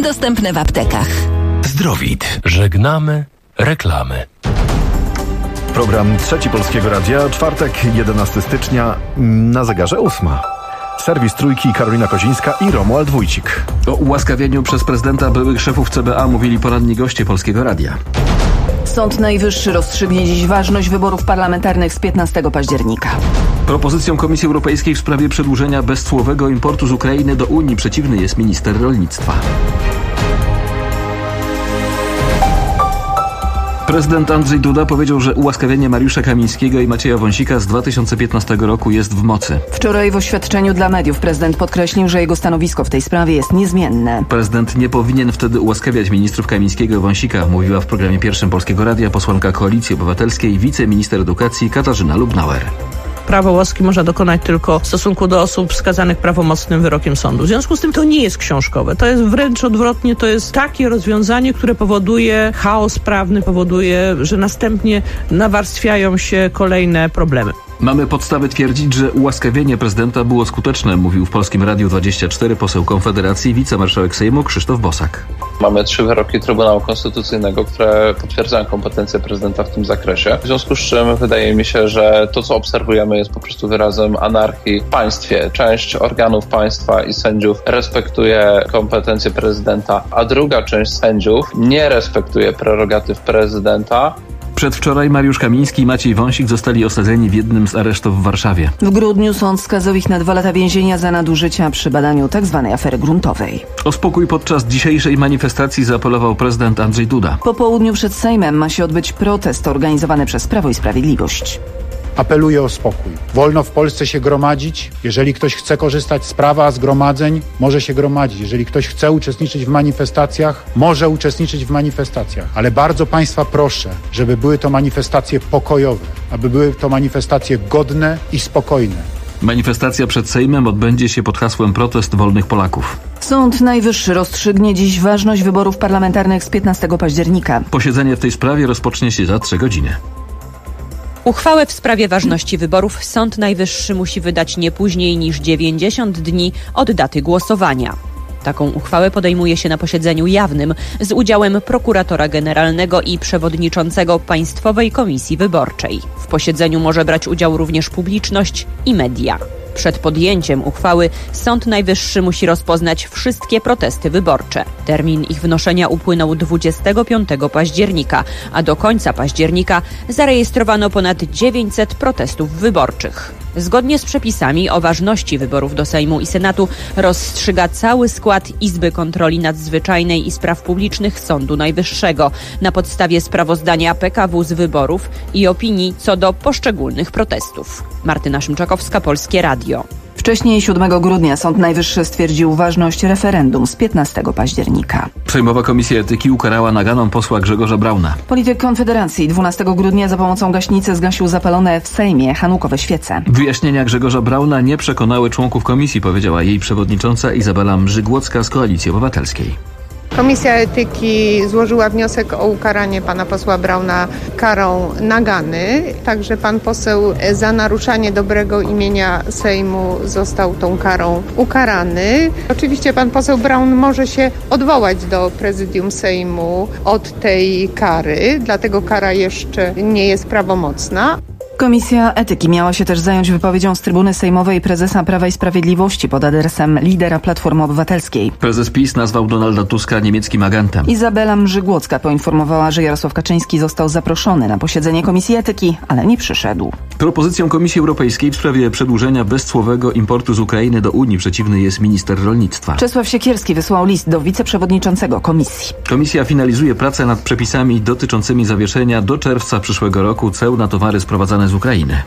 Dostępne w aptekach. Zdrowit. Żegnamy reklamy. Program Trzeci Polskiego Radia, czwartek, 11 stycznia, na zegarze 8. Serwis Trójki, Karolina Kozińska i Romuald Wójcik. O ułaskawieniu przez prezydenta byłych szefów CBA mówili poranni goście Polskiego Radia. Sąd Najwyższy rozstrzygnie dziś ważność wyborów parlamentarnych z 15 października. Propozycją Komisji Europejskiej w sprawie przedłużenia bezcłowego importu z Ukrainy do Unii przeciwny jest minister rolnictwa. Prezydent Andrzej Duda powiedział, że ułaskawienie Mariusza Kamińskiego i Macieja Wąsika z 2015 roku jest w mocy. Wczoraj w oświadczeniu dla mediów prezydent podkreślił, że jego stanowisko w tej sprawie jest niezmienne. Prezydent nie powinien wtedy ułaskawiać ministrów Kamińskiego i Wąsika, mówiła w programie pierwszym Polskiego Radia posłanka Koalicji Obywatelskiej, wiceminister edukacji Katarzyna Lubnauer. Prawo łaski można dokonać tylko w stosunku do osób skazanych prawomocnym wyrokiem sądu. W związku z tym to nie jest książkowe. To jest wręcz odwrotnie, to jest takie rozwiązanie, które powoduje chaos prawny, powoduje, że następnie nawarstwiają się kolejne problemy. Mamy podstawy twierdzić, że ułaskawienie prezydenta było skuteczne, mówił w Polskim Radiu 24 poseł Konfederacji, wicemarszałek Sejmu Krzysztof Bosak. Mamy 3 wyroki Trybunału Konstytucyjnego, które potwierdzają kompetencje prezydenta w tym zakresie. W związku z czym wydaje mi się, że to, co obserwujemy, jest po prostu wyrazem anarchii w państwie. Część organów państwa i sędziów respektuje kompetencje prezydenta, a druga część sędziów nie respektuje prerogatyw prezydenta. Przedwczoraj Mariusz Kamiński i Maciej Wąsik zostali osadzeni w jednym z aresztów w Warszawie. W grudniu sąd skazał ich na 2 lata więzienia za nadużycia przy badaniu tzw. afery gruntowej. O spokój podczas dzisiejszej manifestacji zaapelował prezydent Andrzej Duda. Po południu przed Sejmem ma się odbyć protest organizowany przez Prawo i Sprawiedliwość. Apeluję o spokój. Wolno w Polsce się gromadzić. Jeżeli ktoś chce korzystać z prawa zgromadzeń, może się gromadzić. Jeżeli ktoś chce uczestniczyć w manifestacjach, może uczestniczyć w manifestacjach. Ale bardzo Państwa proszę, żeby były to manifestacje pokojowe, aby były to manifestacje godne i spokojne. Manifestacja przed Sejmem odbędzie się pod hasłem Protest Wolnych Polaków. Sąd Najwyższy rozstrzygnie dziś ważność wyborów parlamentarnych z 15 października. Posiedzenie w tej sprawie rozpocznie się za 3 godziny. Uchwałę w sprawie ważności wyborów Sąd Najwyższy musi wydać nie później niż 90 dni od daty głosowania. Taką uchwałę podejmuje się na posiedzeniu jawnym z udziałem prokuratora generalnego i przewodniczącego Państwowej Komisji Wyborczej. W posiedzeniu może brać udział również publiczność i media. Przed podjęciem uchwały Sąd Najwyższy musi rozpoznać wszystkie protesty wyborcze. Termin ich wnoszenia upłynął 25 października, a do końca października zarejestrowano ponad 900 protestów wyborczych. Zgodnie z przepisami o ważności wyborów do Sejmu i Senatu rozstrzyga cały skład Izby Kontroli Nadzwyczajnej i Spraw Publicznych Sądu Najwyższego na podstawie sprawozdania PKW z wyborów i opinii co do poszczególnych protestów. Martyna Szymczakowska, Polskie Radio. Wcześniej 7 grudnia Sąd Najwyższy stwierdził ważność referendum z 15 października. Sejmowa Komisja Etyki ukarała naganą posła Grzegorza Brauna. Polityk Konfederacji 12 grudnia za pomocą gaśnicy zgasił zapalone w Sejmie hanukowe świece. Wyjaśnienia Grzegorza Brauna nie przekonały członków komisji, powiedziała jej przewodnicząca Izabela Mrzygłocka z Koalicji Obywatelskiej. Komisja Etyki złożyła wniosek o ukaranie pana posła Brauna karą nagany. Także pan poseł za naruszanie dobrego imienia Sejmu został tą karą ukarany. Oczywiście pan poseł Braun może się odwołać do prezydium Sejmu od tej kary, dlatego kara jeszcze nie jest prawomocna. Komisja Etyki miała się też zająć wypowiedzią z trybuny sejmowej prezesa Prawa i Sprawiedliwości pod adresem lidera Platformy Obywatelskiej. Prezes PiS nazwał Donalda Tuska niemieckim agentem. Izabela Mrzygłocka poinformowała, że Jarosław Kaczyński został zaproszony na posiedzenie Komisji Etyki, ale nie przyszedł. Propozycją Komisji Europejskiej w sprawie przedłużenia bezcłowego importu z Ukrainy do Unii przeciwny jest minister rolnictwa. Czesław Siekierski wysłał list do wiceprzewodniczącego Komisji. Komisja finalizuje pracę nad przepisami dotyczącymi zawieszenia do czerwca przyszłego roku ceł na towary sprowadzane z Ukrainy.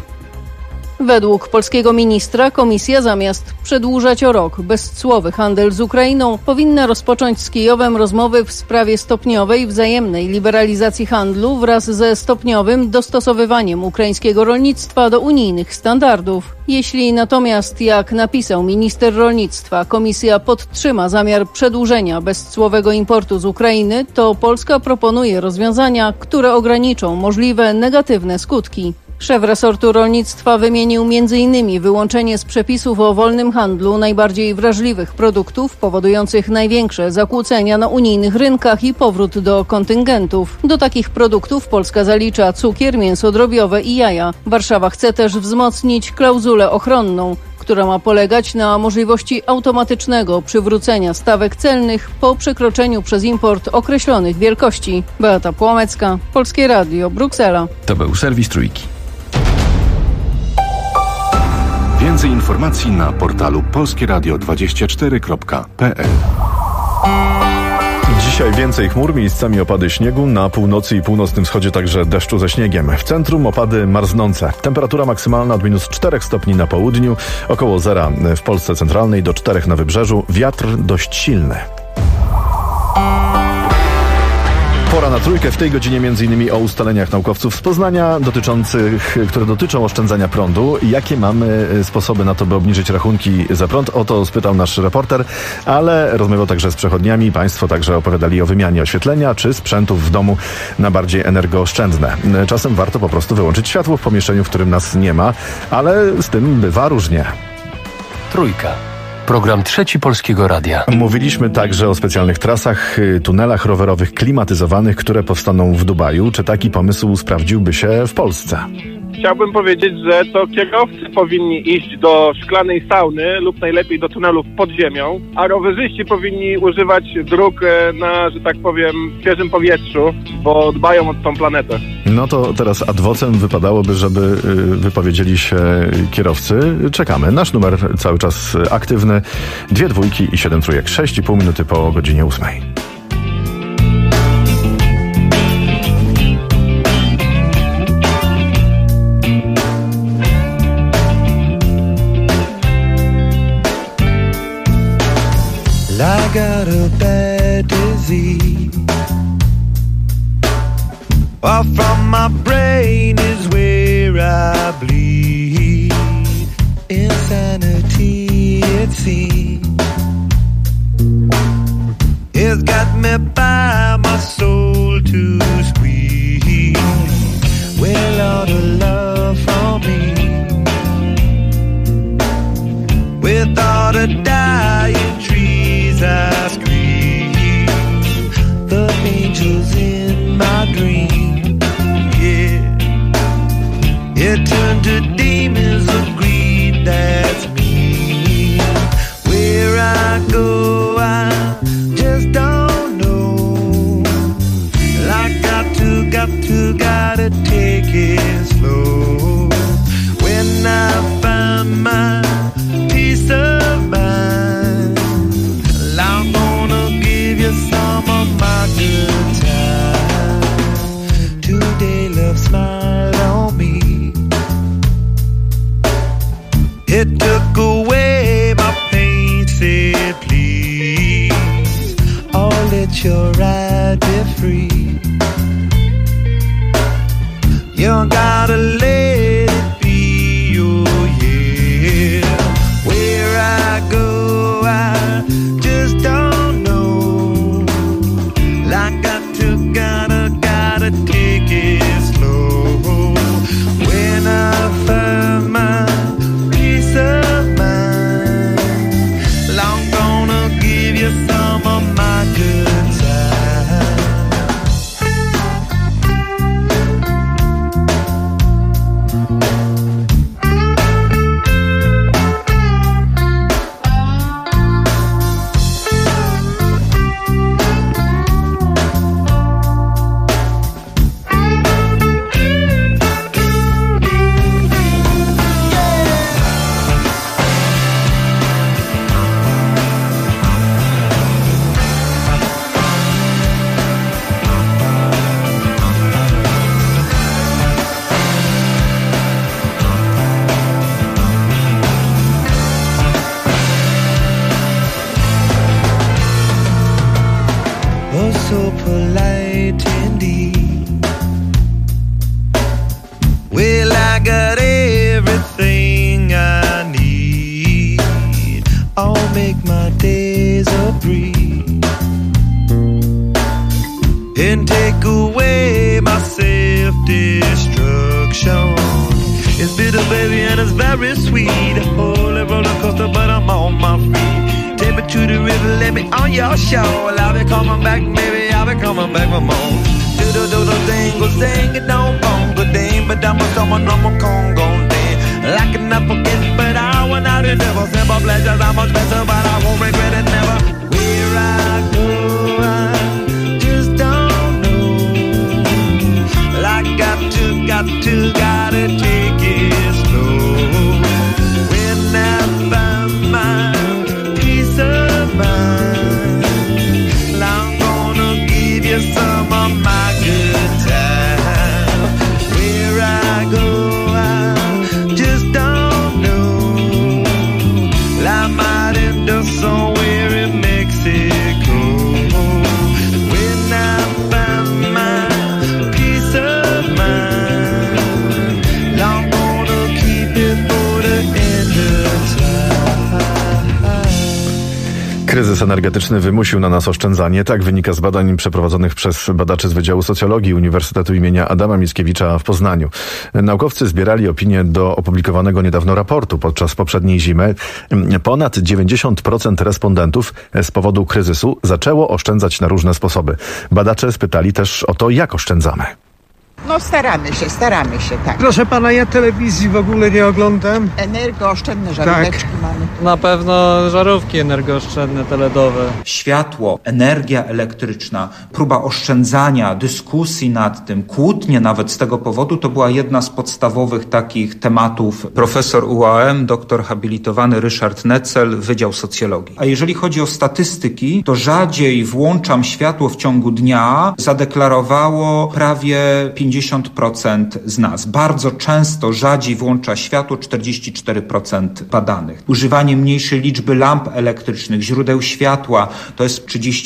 Według polskiego ministra komisja zamiast przedłużać o rok bezcłowy handel z Ukrainą powinna rozpocząć z Kijowem rozmowy w sprawie stopniowej wzajemnej liberalizacji handlu wraz ze stopniowym dostosowywaniem ukraińskiego rolnictwa do unijnych standardów. Jeśli natomiast, jak napisał minister rolnictwa, komisja podtrzyma zamiar przedłużenia bezcłowego importu z Ukrainy, to Polska proponuje rozwiązania, które ograniczą możliwe negatywne skutki. Szef resortu rolnictwa wymienił m.in. wyłączenie z przepisów o wolnym handlu najbardziej wrażliwych produktów powodujących największe zakłócenia na unijnych rynkach i powrót do kontyngentów. Do takich produktów Polska zalicza cukier, mięso drobiowe i jaja. Warszawa chce też wzmocnić klauzulę ochronną, która ma polegać na możliwości automatycznego przywrócenia stawek celnych po przekroczeniu przez import określonych wielkości. Beata Płomecka, Polskie Radio, Bruksela. To był serwis Trójki. Więcej informacji na portalu polskieradio24.pl. Dzisiaj więcej chmur, miejscami opady śniegu, na północy i północnym wschodzie także deszczu ze śniegiem. W centrum opady marznące. Temperatura maksymalna od -4 stopni na południu, około 0 w Polsce centralnej, do 4 na wybrzeżu. Wiatr dość silny. Pora na Trójkę. W tej godzinie m.in. o ustaleniach naukowców z Poznania które dotyczą oszczędzania prądu. Jakie mamy sposoby na to, by obniżyć rachunki za prąd? O to spytał nasz reporter, ale rozmawiał także z przechodniami. Państwo także opowiadali o wymianie oświetlenia czy sprzętów w domu na bardziej energooszczędne. Czasem warto po prostu wyłączyć światło w pomieszczeniu, w którym nas nie ma, ale z tym bywa różnie. Trójka. Program Trzeci Polskiego Radia. Mówiliśmy także o specjalnych trasach, tunelach rowerowych klimatyzowanych, które powstaną w Dubaju. Czy taki pomysł sprawdziłby się w Polsce? Chciałbym powiedzieć, że to kierowcy powinni iść do szklanej sauny lub najlepiej do tunelów pod ziemią, a rowerzyści powinni używać dróg na, że tak powiem, świeżym powietrzu, bo dbają o tą planetę. No to teraz ad vocem wypadałoby, żeby wypowiedzieli się kierowcy. Czekamy. Nasz numer cały czas aktywny. 2 dwójki i 7 trójek. 6,5 minuty po godzinie 8. I got a bad disease. Off from my brain is where I bleed. Insanity, it seems. It's got me by my soul to squeeze. Well, all the love from me. With all the dying trees I scream, the angels in my dream, yeah. It turned to demons of greed, that's me. Where I go, I just don't know. I gotta take it slow. When I find my peace of mind, I'm gonna give you some of my good time. Today love smiled on me. It took away my pain, said please, oh let your ride be free. You gotta let it be, oh yeah. Where I go, I just don't know. I gotta take it slow. When I find my peace of mind, I'm gonna give you some of my good time. Oh, so polite indeed. Well, I got everything I need. I'll make my days a breeze and take away my self-destruction. It's bitter, baby, and it's very sweet. Holy roller coaster, but I'm on my feet. Take me to the river, let me on your shore. I'll be coming back, baby, I'll be coming back for more. Do-do-do-do-ding, go-ding, it don't go-ding, but I'm a someone, I'm a Congo-ding. Like an forget, but I want out to never. Simple pleasures are much better, but I won't regret it never. Where I go, I just don't know. Well, I gotta take it slow. When I find my peace of mind, I'm gonna give you some of my good time. Where I go, I just don't know. Well, I might end up somewhere in Mexico. When I find my peace of mind, I'm gonna keep it for the end of time. Kryzys energetyczny wymusił na nas oszczędzanie. Tak wynika z badań przeprowadzonych przez badaczy z Wydziału Socjologii Uniwersytetu imienia Adama Mickiewicza w Poznaniu. Naukowcy zbierali opinie do opublikowanego niedawno raportu podczas poprzedniej zimy. Ponad 90% respondentów z powodu kryzysu zaczęło oszczędzać na różne sposoby. Badacze spytali też o to, jak oszczędzamy. No staramy się, tak. Proszę pana, ja telewizji w ogóle nie oglądam. Energooszczędne żaróweczki mamy. Na pewno żarówki energooszczędne, teledowe. Światło, energia elektryczna, próba oszczędzania, dyskusji nad tym, kłótnie nawet z tego powodu, to była jedna z podstawowych takich tematów. Profesor UAM, doktor habilitowany Ryszard Netzel, Wydział Socjologii. A jeżeli chodzi o statystyki, to rzadziej włączam światło w ciągu dnia, zadeklarowało prawie 50% z nas. Bardzo często rzadziej włącza światło 44% badanych. Używanie mniejszej liczby lamp elektrycznych, źródeł światła to jest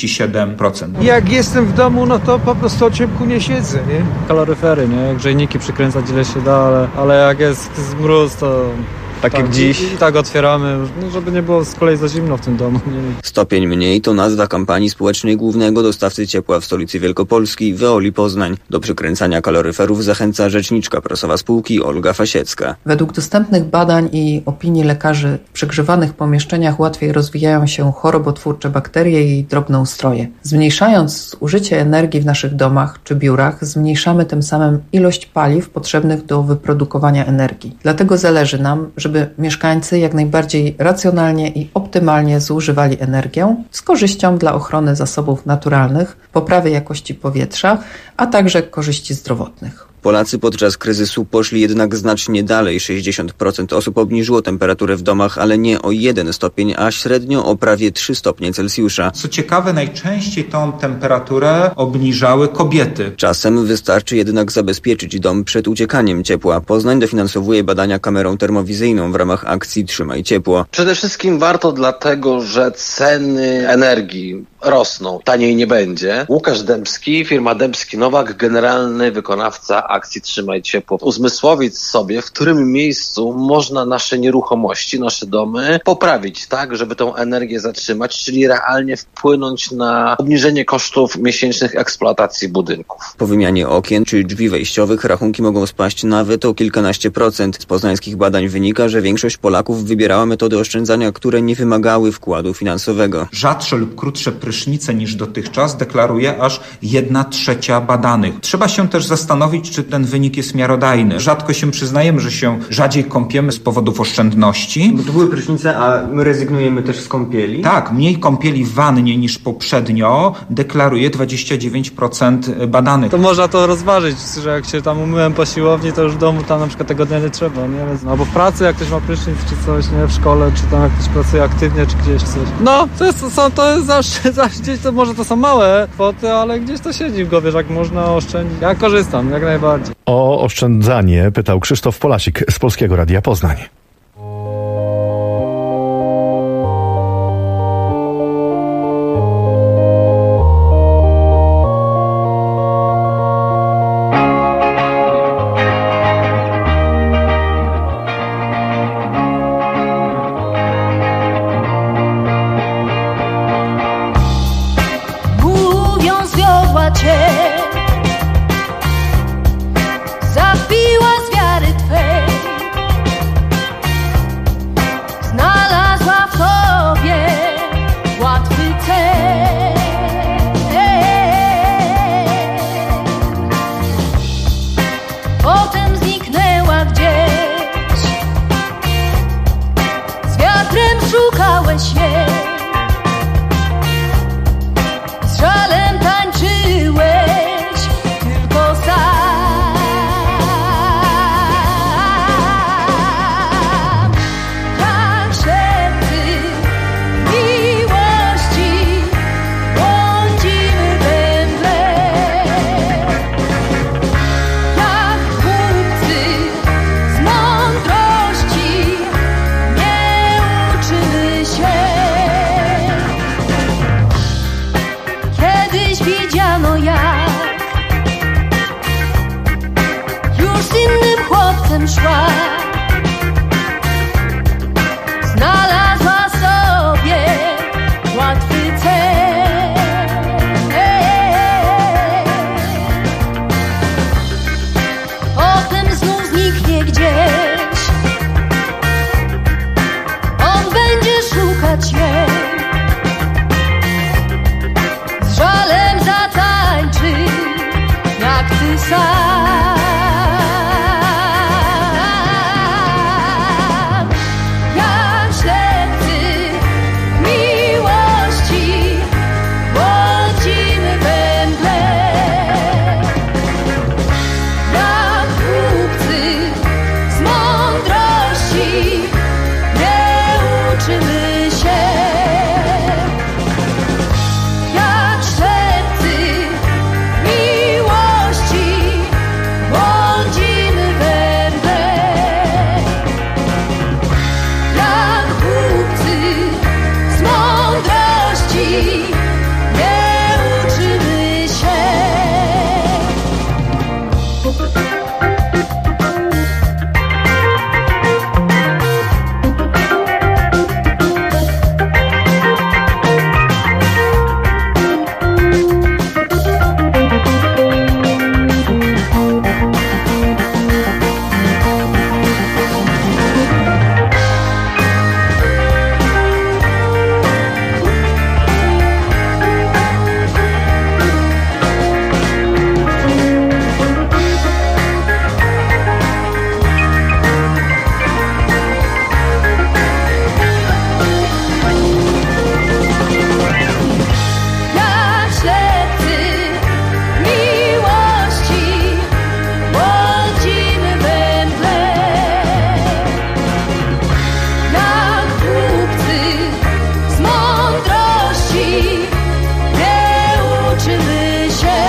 37%. Jak jestem w domu, no to po prostu o ciepku nie siedzę, nie? Kaloryfery, nie? Grzejniki przykręcać ile się da, ale jak jest mróz, to... Tak jak dziś. I tak otwieramy, żeby nie było z kolei za zimno w tym domu. Stopień mniej to nazwa kampanii społecznej głównego dostawcy ciepła w stolicy Wielkopolski, Veoli Poznań. Do przykręcania kaloryferów zachęca rzeczniczka prasowa spółki Olga Fasiecka. Według dostępnych badań i opinii lekarzy w przegrzewanych pomieszczeniach łatwiej rozwijają się chorobotwórcze bakterie i drobnoustroje. Zmniejszając zużycie energii w naszych domach czy biurach, zmniejszamy tym samym ilość paliw potrzebnych do wyprodukowania energii. Dlatego zależy nam, żeby mieszkańcy jak najbardziej racjonalnie i optymalnie zużywali energię z korzyścią dla ochrony zasobów naturalnych, poprawy jakości powietrza, a także korzyści zdrowotnych. Polacy podczas kryzysu poszli jednak znacznie dalej. 60% osób obniżyło temperaturę w domach, ale nie o 1 stopień, a średnio o prawie 3 stopnie Celsjusza. Co ciekawe, najczęściej tą temperaturę obniżały kobiety. Czasem wystarczy jednak zabezpieczyć dom przed uciekaniem ciepła. Poznań dofinansowuje badania kamerą termowizyjną w ramach akcji Trzymaj Ciepło. Przede wszystkim warto dlatego, że ceny energii rosną. Taniej nie będzie. Łukasz Dębski, firma Dębski-Nowak, generalny wykonawca akcji Trzymaj Ciepło. Uzmysłowić sobie, w którym miejscu można nasze nieruchomości, nasze domy poprawić tak, żeby tą energię zatrzymać, czyli realnie wpłynąć na obniżenie kosztów miesięcznych eksploatacji budynków. Po wymianie okien czy drzwi wejściowych rachunki mogą spaść nawet o kilkanaście procent. Z poznańskich badań wynika, że większość Polaków wybierała metody oszczędzania, które nie wymagały wkładu finansowego. Rzadsze lub krótsze prysznice niż dotychczas deklaruje aż 1/3 badanych. Trzeba się też zastanowić, czy ten wynik jest miarodajny. Rzadko się przyznajemy, że się rzadziej kąpiemy z powodów oszczędności. Bo to były prysznice, a my rezygnujemy też z kąpieli? Tak, mniej kąpieli w wannie niż poprzednio deklaruje 29% badanych. To można to rozważyć, że jak się tam umyłem po siłowni, to już w domu tam na przykład tego dnia nie trzeba, nie? Albo w pracy, jak ktoś ma prysznic czy coś, nie? W szkole, czy tam jak ktoś pracuje aktywnie, czy gdzieś coś. No, to jest zawsze gdzieś, to może to są małe kwoty, ale gdzieś to siedzi w głowie, że jak można oszczędzić. Ja korzystam, jak najbardziej. O oszczędzanie pytał Krzysztof Polasik z Polskiego Radia Poznań. Zabiła z wiary twej. kiedyś widziano jak już z innym chłopcem szła, znalazła sobie łatwy cel. Potem znów zniknie gdzieś, on będzie szukać jej, z żalem zatańczy jak ty sam. Jak ślepcy miłości błądzimy we mgle, jak głupcy z mądrości nie uczymy się. Jak ślepcy miłości błądzimy we mgle, jak głupcy z mądrości nie uczymy się. Jak ślepcy miłości błądzimy we mgle, jak głupcy z mądrości nie uczymy się.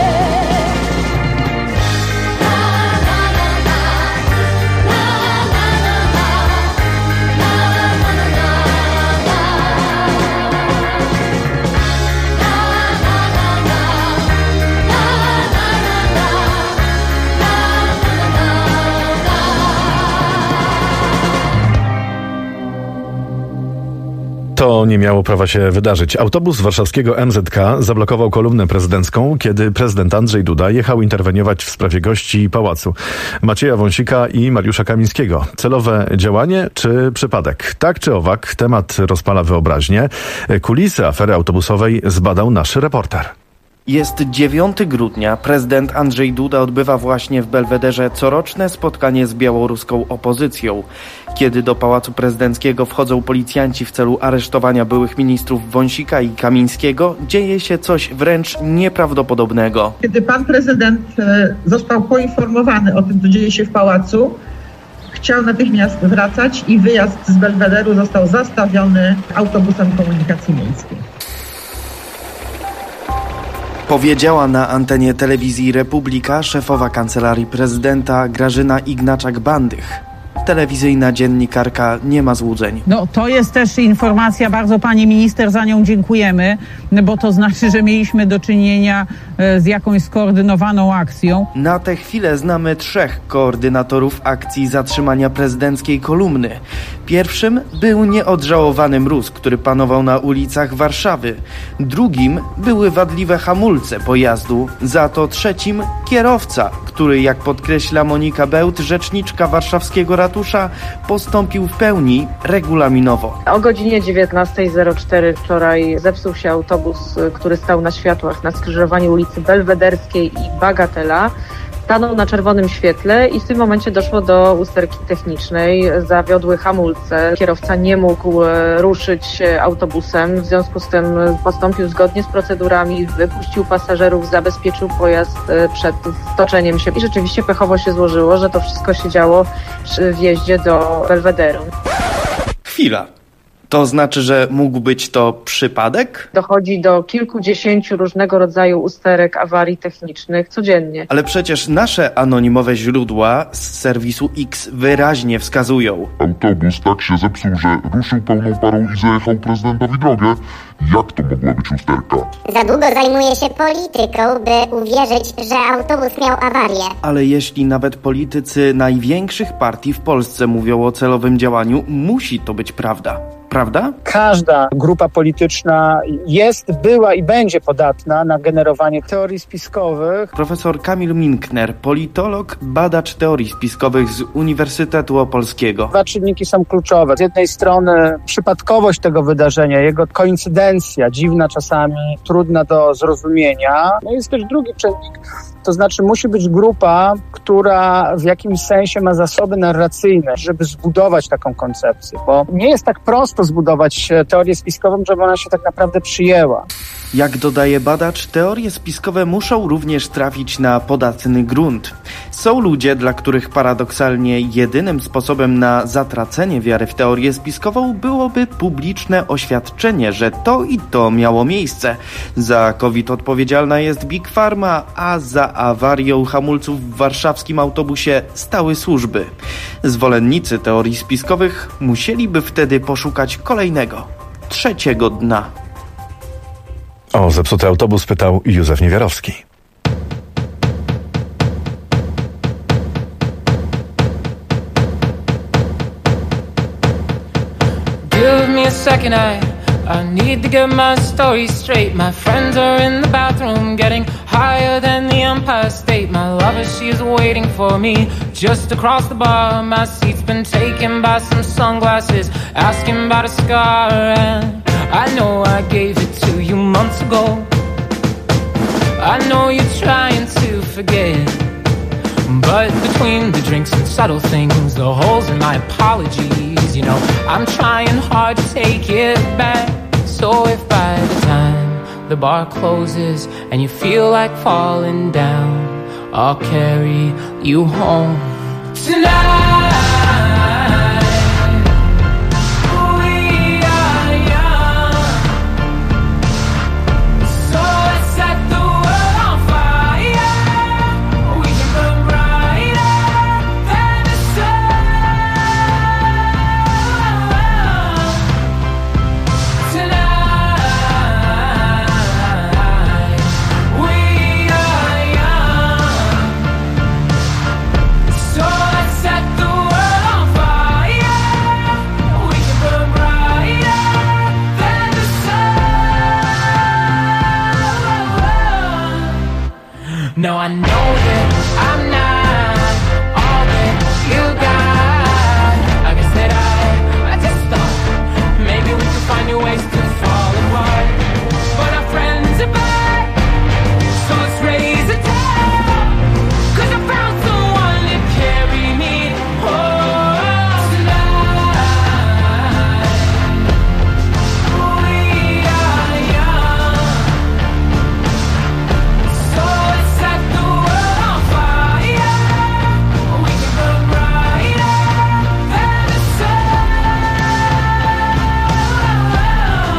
To nie miało prawa się wydarzyć. Autobus warszawskiego MZK zablokował kolumnę prezydencką, kiedy prezydent Andrzej Duda jechał interweniować w sprawie gości pałacu Macieja Wąsika i Mariusza Kamińskiego. Celowe działanie czy przypadek? Tak czy owak, temat rozpala wyobraźnię. Kulisy afery autobusowej zbadał nasz reporter. Jest 9 grudnia. Prezydent Andrzej Duda odbywa właśnie w Belwederze coroczne spotkanie z białoruską opozycją. Kiedy do Pałacu Prezydenckiego wchodzą policjanci w celu aresztowania byłych ministrów Wąsika i Kamińskiego, dzieje się coś wręcz nieprawdopodobnego. Kiedy pan prezydent został poinformowany o tym, co dzieje się w pałacu, chciał natychmiast wracać i wyjazd z Belwederu został zastawiony autobusem komunikacji miejskiej. Powiedziała na antenie telewizji Republika szefowa Kancelarii Prezydenta Grażyna Ignaczak-Bandych. Telewizyjna dziennikarka nie ma złudzeń. No to jest też informacja, bardzo pani minister, za nią dziękujemy, bo to znaczy, że mieliśmy do czynienia z jakąś skoordynowaną akcją. Na tę chwilę znamy 3 koordynatorów akcji zatrzymania prezydenckiej kolumny. Pierwszym był nieodżałowany mróz, który panował na ulicach Warszawy. Drugim były wadliwe hamulce pojazdu. Za to trzecim kierowca, który, jak podkreśla Monika Bełt, rzeczniczka warszawskiego ratusza, postąpił w pełni regulaminowo. O godzinie 19:04 wczoraj zepsuł się autobus, który stał na światłach na skrzyżowaniu ulicy Belwederskiej i Bagatela. Stanął na czerwonym świetle i w tym momencie doszło do usterki technicznej. Zawiodły hamulce. Kierowca nie mógł ruszyć autobusem. W związku z tym postąpił zgodnie z procedurami, wypuścił pasażerów, zabezpieczył pojazd przed stoczeniem się. I rzeczywiście pechowo się złożyło, że to wszystko się działo przy wjeździe do Belwederu. Chwila. To znaczy, że mógł być to przypadek? Dochodzi do kilkudziesięciu różnego rodzaju usterek, awarii technicznych codziennie. Ale przecież nasze anonimowe źródła z serwisu X wyraźnie wskazują. Autobus tak się zepsuł, że ruszył pełną parą i zajechał prezydentowi drogę. Jak to mogła być usterka? Za długo zajmuje się polityką, by uwierzyć, że autobus miał awarię. Ale jeśli nawet politycy największych partii w Polsce mówią o celowym działaniu, musi to być prawda. Prawda? Każda grupa polityczna była i będzie podatna na generowanie teorii spiskowych. Profesor Kamil Minkner, politolog, badacz teorii spiskowych z Uniwersytetu Opolskiego. Dwa czynniki są kluczowe. Z jednej strony przypadkowość tego wydarzenia, jego koincydencja, dziwna czasami, trudna do zrozumienia. No jest też drugi czynnik, to znaczy musi być grupa, która w jakimś sensie ma zasoby narracyjne, żeby zbudować taką koncepcję, bo nie jest tak prosto zbudować teorię spiskową, żeby ona się tak naprawdę przyjęła. Jak dodaje badacz, teorie spiskowe muszą również trafić na podatny grunt. Są ludzie, dla których paradoksalnie jedynym sposobem na zatracenie wiary w teorię spiskową byłoby publiczne oświadczenie, że to i to miało miejsce. Za COVID odpowiedzialna jest Big Pharma, a za awarią hamulców w warszawskim autobusie stały służby. Zwolennicy teorii spiskowych musieliby wtedy poszukać kolejnego, trzeciego dna. O zepsuty autobus pytał Józef Niewiarowski. Give me a second, I need to get my story straight. My friends are in the bathroom getting higher than the Empire State. My lover, she's waiting for me just across the bar. My seat's been taken by some sunglasses, asking about a scar. And I know I gave it to you months ago. I know you're trying to forget, but between the drinks and subtle things, the holes in my apologies, you know, I'm trying hard to take it back. So if by the time the bar closes and you feel like falling down, I'll carry you home tonight. No, I know that I'm not all that you got. I guess that I just thought maybe we could find new ways to fall apart. But our friends are back, so let's raise a toast. 'Cause I found someone to carry me home tonight. We are young, so let's set the world on fire. We can burn brighter than the sun.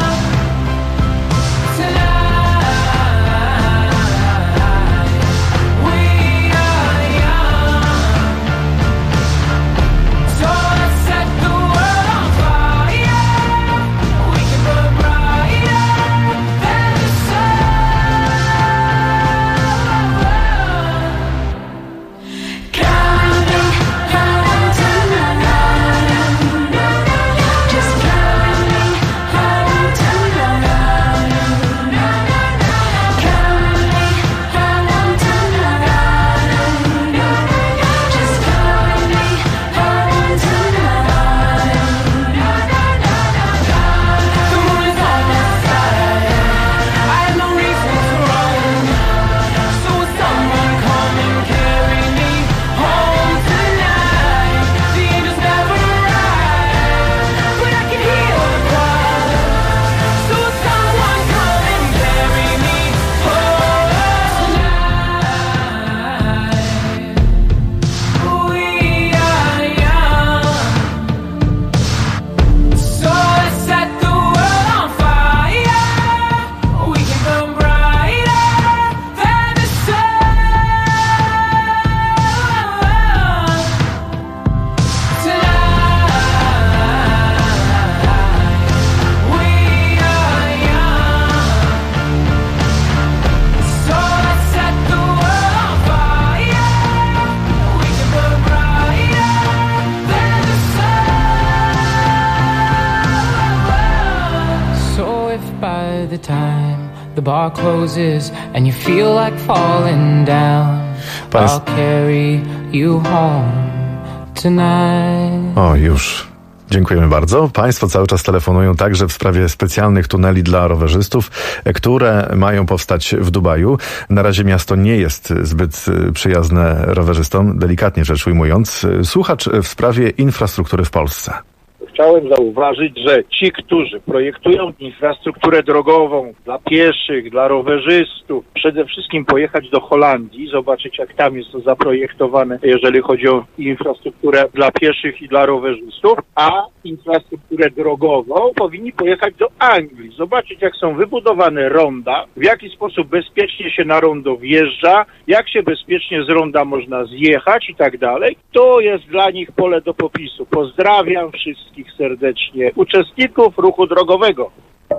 the bar closes and you feel like falling down. I'll carry you home tonight. O, już. Dziękujemy bardzo. Państwo cały czas telefonują także w sprawie specjalnych tuneli dla rowerzystów, które mają powstać w Dubaju. Na razie miasto nie jest zbyt przyjazne rowerzystom, delikatnie rzecz ujmując. Słuchacz w sprawie infrastruktury w Polsce. Chciałem zauważyć, że ci, którzy projektują infrastrukturę drogową dla pieszych, dla rowerzystów, przede wszystkim pojechać do Holandii, zobaczyć jak tam jest to zaprojektowane, jeżeli chodzi o infrastrukturę dla pieszych i dla rowerzystów, a infrastrukturę drogową powinni pojechać do Anglii, zobaczyć jak są wybudowane ronda, w jaki sposób bezpiecznie się na rondo wjeżdża, jak się bezpiecznie z ronda można zjechać i tak dalej. To jest dla nich pole do popisu. Pozdrawiam wszystkich serdecznie uczestników ruchu drogowego.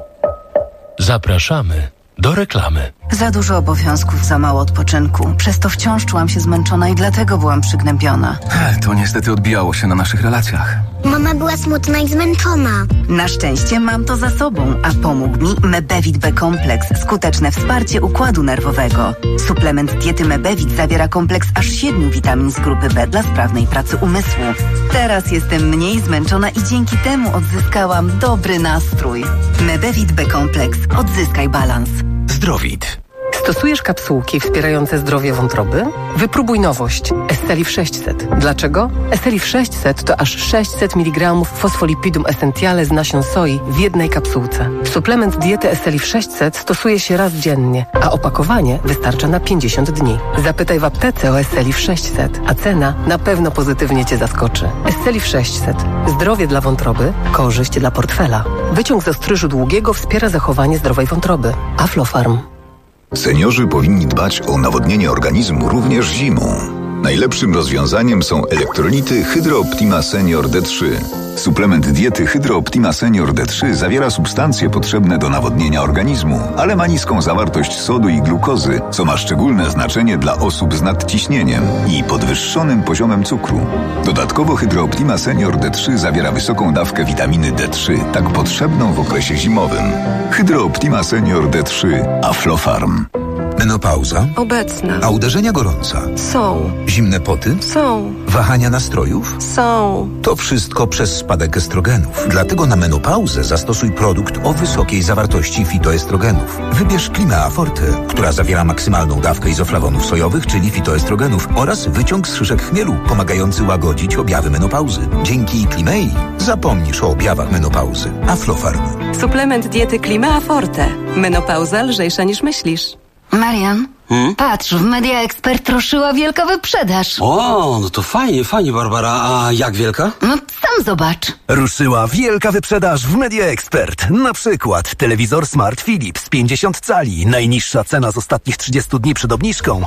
Zapraszamy do reklamy. Za dużo obowiązków, za mało odpoczynku. Przez to wciąż czułam się zmęczona i dlatego byłam przygnębiona. To niestety odbijało się na naszych relacjach. Mama była smutna i zmęczona. Na szczęście mam to za sobą, a pomógł mi Mebevit B-kompleks, skuteczne wsparcie układu nerwowego. Suplement diety Mebevit zawiera kompleks aż 7 witamin z grupy B dla sprawnej pracy umysłu. Teraz jestem mniej zmęczona i dzięki temu odzyskałam dobry nastrój. Mebevit B-kompleks. Odzyskaj balans. Zdrowit. Stosujesz kapsułki wspierające zdrowie wątroby? Wypróbuj nowość Esselif 600. Dlaczego? Esselif 600 to aż 600 mg fosfolipidum essentiale z nasion soi w jednej kapsułce. Suplement diety Esselif 600 stosuje się raz dziennie, a opakowanie wystarcza na 50 dni. Zapytaj w aptece o Esselif 600, a cena na pewno pozytywnie Cię zaskoczy. Esselif 600. Zdrowie dla wątroby, korzyść dla portfela. Wyciąg z ostryżu długiego wspiera zachowanie zdrowej wątroby. Aflofarm. Seniorzy powinni dbać o nawodnienie organizmu również zimą. Najlepszym rozwiązaniem są elektrolity Hydro Optima Senior D3. Suplement diety Hydro Optima Senior D3 zawiera substancje potrzebne do nawodnienia organizmu, ale ma niską zawartość sodu i glukozy, co ma szczególne znaczenie dla osób z nadciśnieniem i podwyższonym poziomem cukru. Dodatkowo Hydro Optima Senior D3 zawiera wysoką dawkę witaminy D3, tak potrzebną w okresie zimowym. Hydro Optima Senior D3 Aflofarm. Menopauza? Obecna. A uderzenia gorąca? Są. Zimne poty? Są. Wahania nastrojów? Są. To wszystko przez spadek estrogenów. Dlatego na menopauzę zastosuj produkt o wysokiej zawartości fitoestrogenów. Wybierz Klimea Forte, która zawiera maksymalną dawkę izoflawonów sojowych, czyli fitoestrogenów, oraz wyciąg z szyszek chmielu, pomagający łagodzić objawy menopauzy. Dzięki Klimei zapomnisz o objawach menopauzy. Aflofarm. Suplement diety Klimea Forte. Menopauza lżejsza niż myślisz. Marian, patrz, w Media Expert ruszyła wielka wyprzedaż. O, no to fajnie, Barbara. A jak wielka? No sam zobacz. Ruszyła wielka wyprzedaż w Media Expert. Na przykład telewizor Smart Philips 50 cali. Najniższa cena z ostatnich 30 dni przed obniżką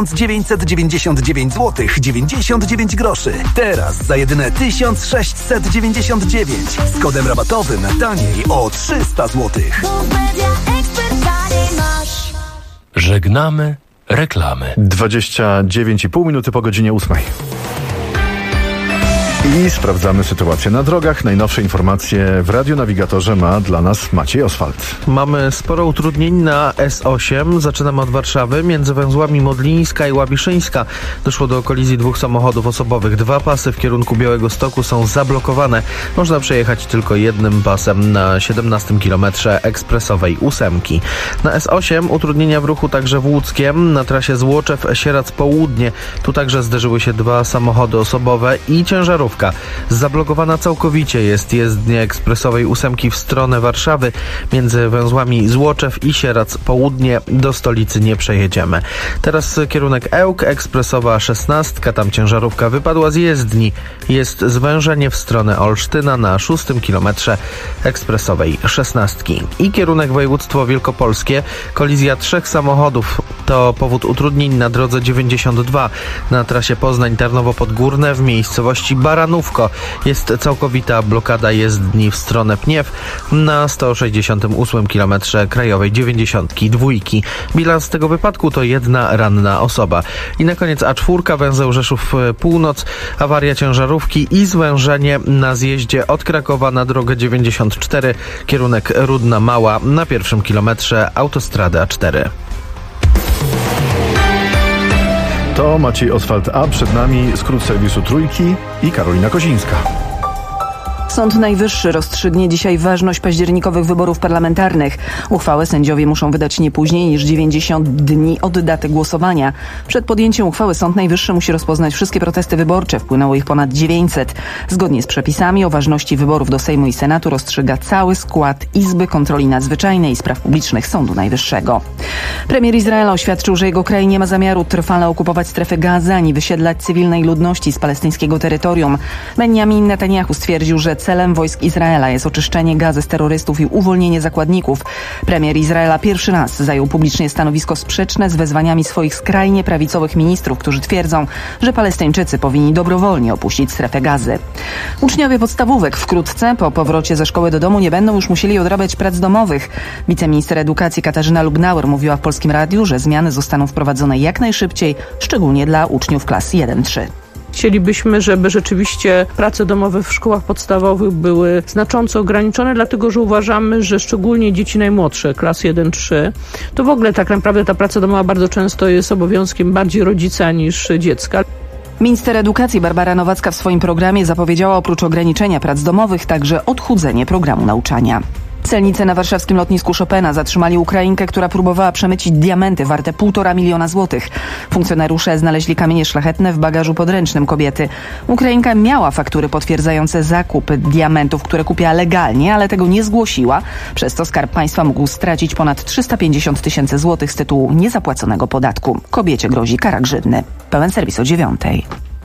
1999 zł 99 groszy. Teraz za jedyne 1699 z kodem rabatowym taniej o 300 zł. Żegnamy reklamy. 29,5 minuty po godzinie 8. I sprawdzamy sytuację na drogach. Najnowsze informacje w Radionawigatorze ma dla nas Maciej Oswald. Mamy sporo utrudnień na S8. Zaczynamy od Warszawy. Między węzłami Modlińska i Łabiszyńska doszło do kolizji dwóch samochodów osobowych. 2 pasy w kierunku Białegostoku są zablokowane. Można przejechać tylko jednym pasem na 17 kilometrze ekspresowej 8. Na S8 utrudnienia w ruchu także w Łódzkiem. Na trasie Złoczew-Sierac Południe. Tu także zderzyły się 2 samochody osobowe i ciężarówka. Zablokowana całkowicie jest jezdnia ekspresowej 8 w stronę Warszawy. Między węzłami Złoczew i Sierac Południe do stolicy nie przejedziemy. Teraz kierunek Ełk, ekspresowa 16, tam ciężarówka wypadła z jezdni. Jest zwężenie w stronę Olsztyna na 6 kilometrze ekspresowej 16. I kierunek województwo wielkopolskie, kolizja 3 samochodów. To powód utrudnień na drodze 92 na trasie Poznań-Tarnowo Podgórne w miejscowości Baranowo. Janówko. Jest całkowita blokada jezdni w stronę Pniew na 168 km krajowej 92. Bilans tego wypadku to 1 ranna osoba. I na koniec A4, węzeł Rzeszów Północ, awaria ciężarówki i zwężenie na zjeździe od Krakowa na drogę 94, kierunek Rudna Mała na pierwszym kilometrze autostrady A4. To Maciej Oswald, a przed nami skrót serwisu Trójki i Karolina Kozińska. Sąd Najwyższy rozstrzygnie dzisiaj ważność październikowych wyborów parlamentarnych. Uchwałę sędziowie muszą wydać nie później niż 90 dni od daty głosowania. Przed podjęciem uchwały Sąd Najwyższy musi rozpoznać wszystkie protesty wyborcze. Wpłynęło ich ponad 900. Zgodnie z przepisami o ważności wyborów do Sejmu i Senatu rozstrzyga cały skład Izby Kontroli Nadzwyczajnej i Spraw Publicznych Sądu Najwyższego. Premier Izraela oświadczył, że jego kraj nie ma zamiaru trwale okupować strefy Gazy ani wysiedlać cywilnej ludności z palestyńskiego terytorium. Benjamin Netanyahu stwierdził, że celem wojsk Izraela jest oczyszczenie Gazy z terrorystów i uwolnienie zakładników. Premier Izraela pierwszy raz zajął publicznie stanowisko sprzeczne z wezwaniami swoich skrajnie prawicowych ministrów, którzy twierdzą, że Palestyńczycy powinni dobrowolnie opuścić strefę Gazy. Uczniowie podstawówek wkrótce po powrocie ze szkoły do domu nie będą już musieli odrabiać prac domowych. Wiceminister edukacji Katarzyna Lubnauer mówiła w Polskim Radiu, że zmiany zostaną wprowadzone jak najszybciej, szczególnie dla uczniów klas 1-3. Chcielibyśmy, żeby rzeczywiście prace domowe w szkołach podstawowych były znacząco ograniczone, dlatego że uważamy, że szczególnie dzieci najmłodsze, klas 1-3, to w ogóle tak naprawdę ta praca domowa bardzo często jest obowiązkiem bardziej rodzica niż dziecka. Minister edukacji Barbara Nowacka w swoim programie zapowiedziała oprócz ograniczenia prac domowych także odchudzenie programu nauczania. Celnicy na warszawskim lotnisku Chopina zatrzymali Ukrainkę, która próbowała przemycić diamenty warte 1,5 miliona złotych. Funkcjonariusze znaleźli kamienie szlachetne w bagażu podręcznym kobiety. Ukrainka miała faktury potwierdzające zakup diamentów, które kupiła legalnie, ale tego nie zgłosiła, przez co Skarb Państwa mógł stracić ponad 350 000 złotych z tytułu niezapłaconego podatku. Kobiecie grozi kara grzywny. Pełen serwis o 9:00.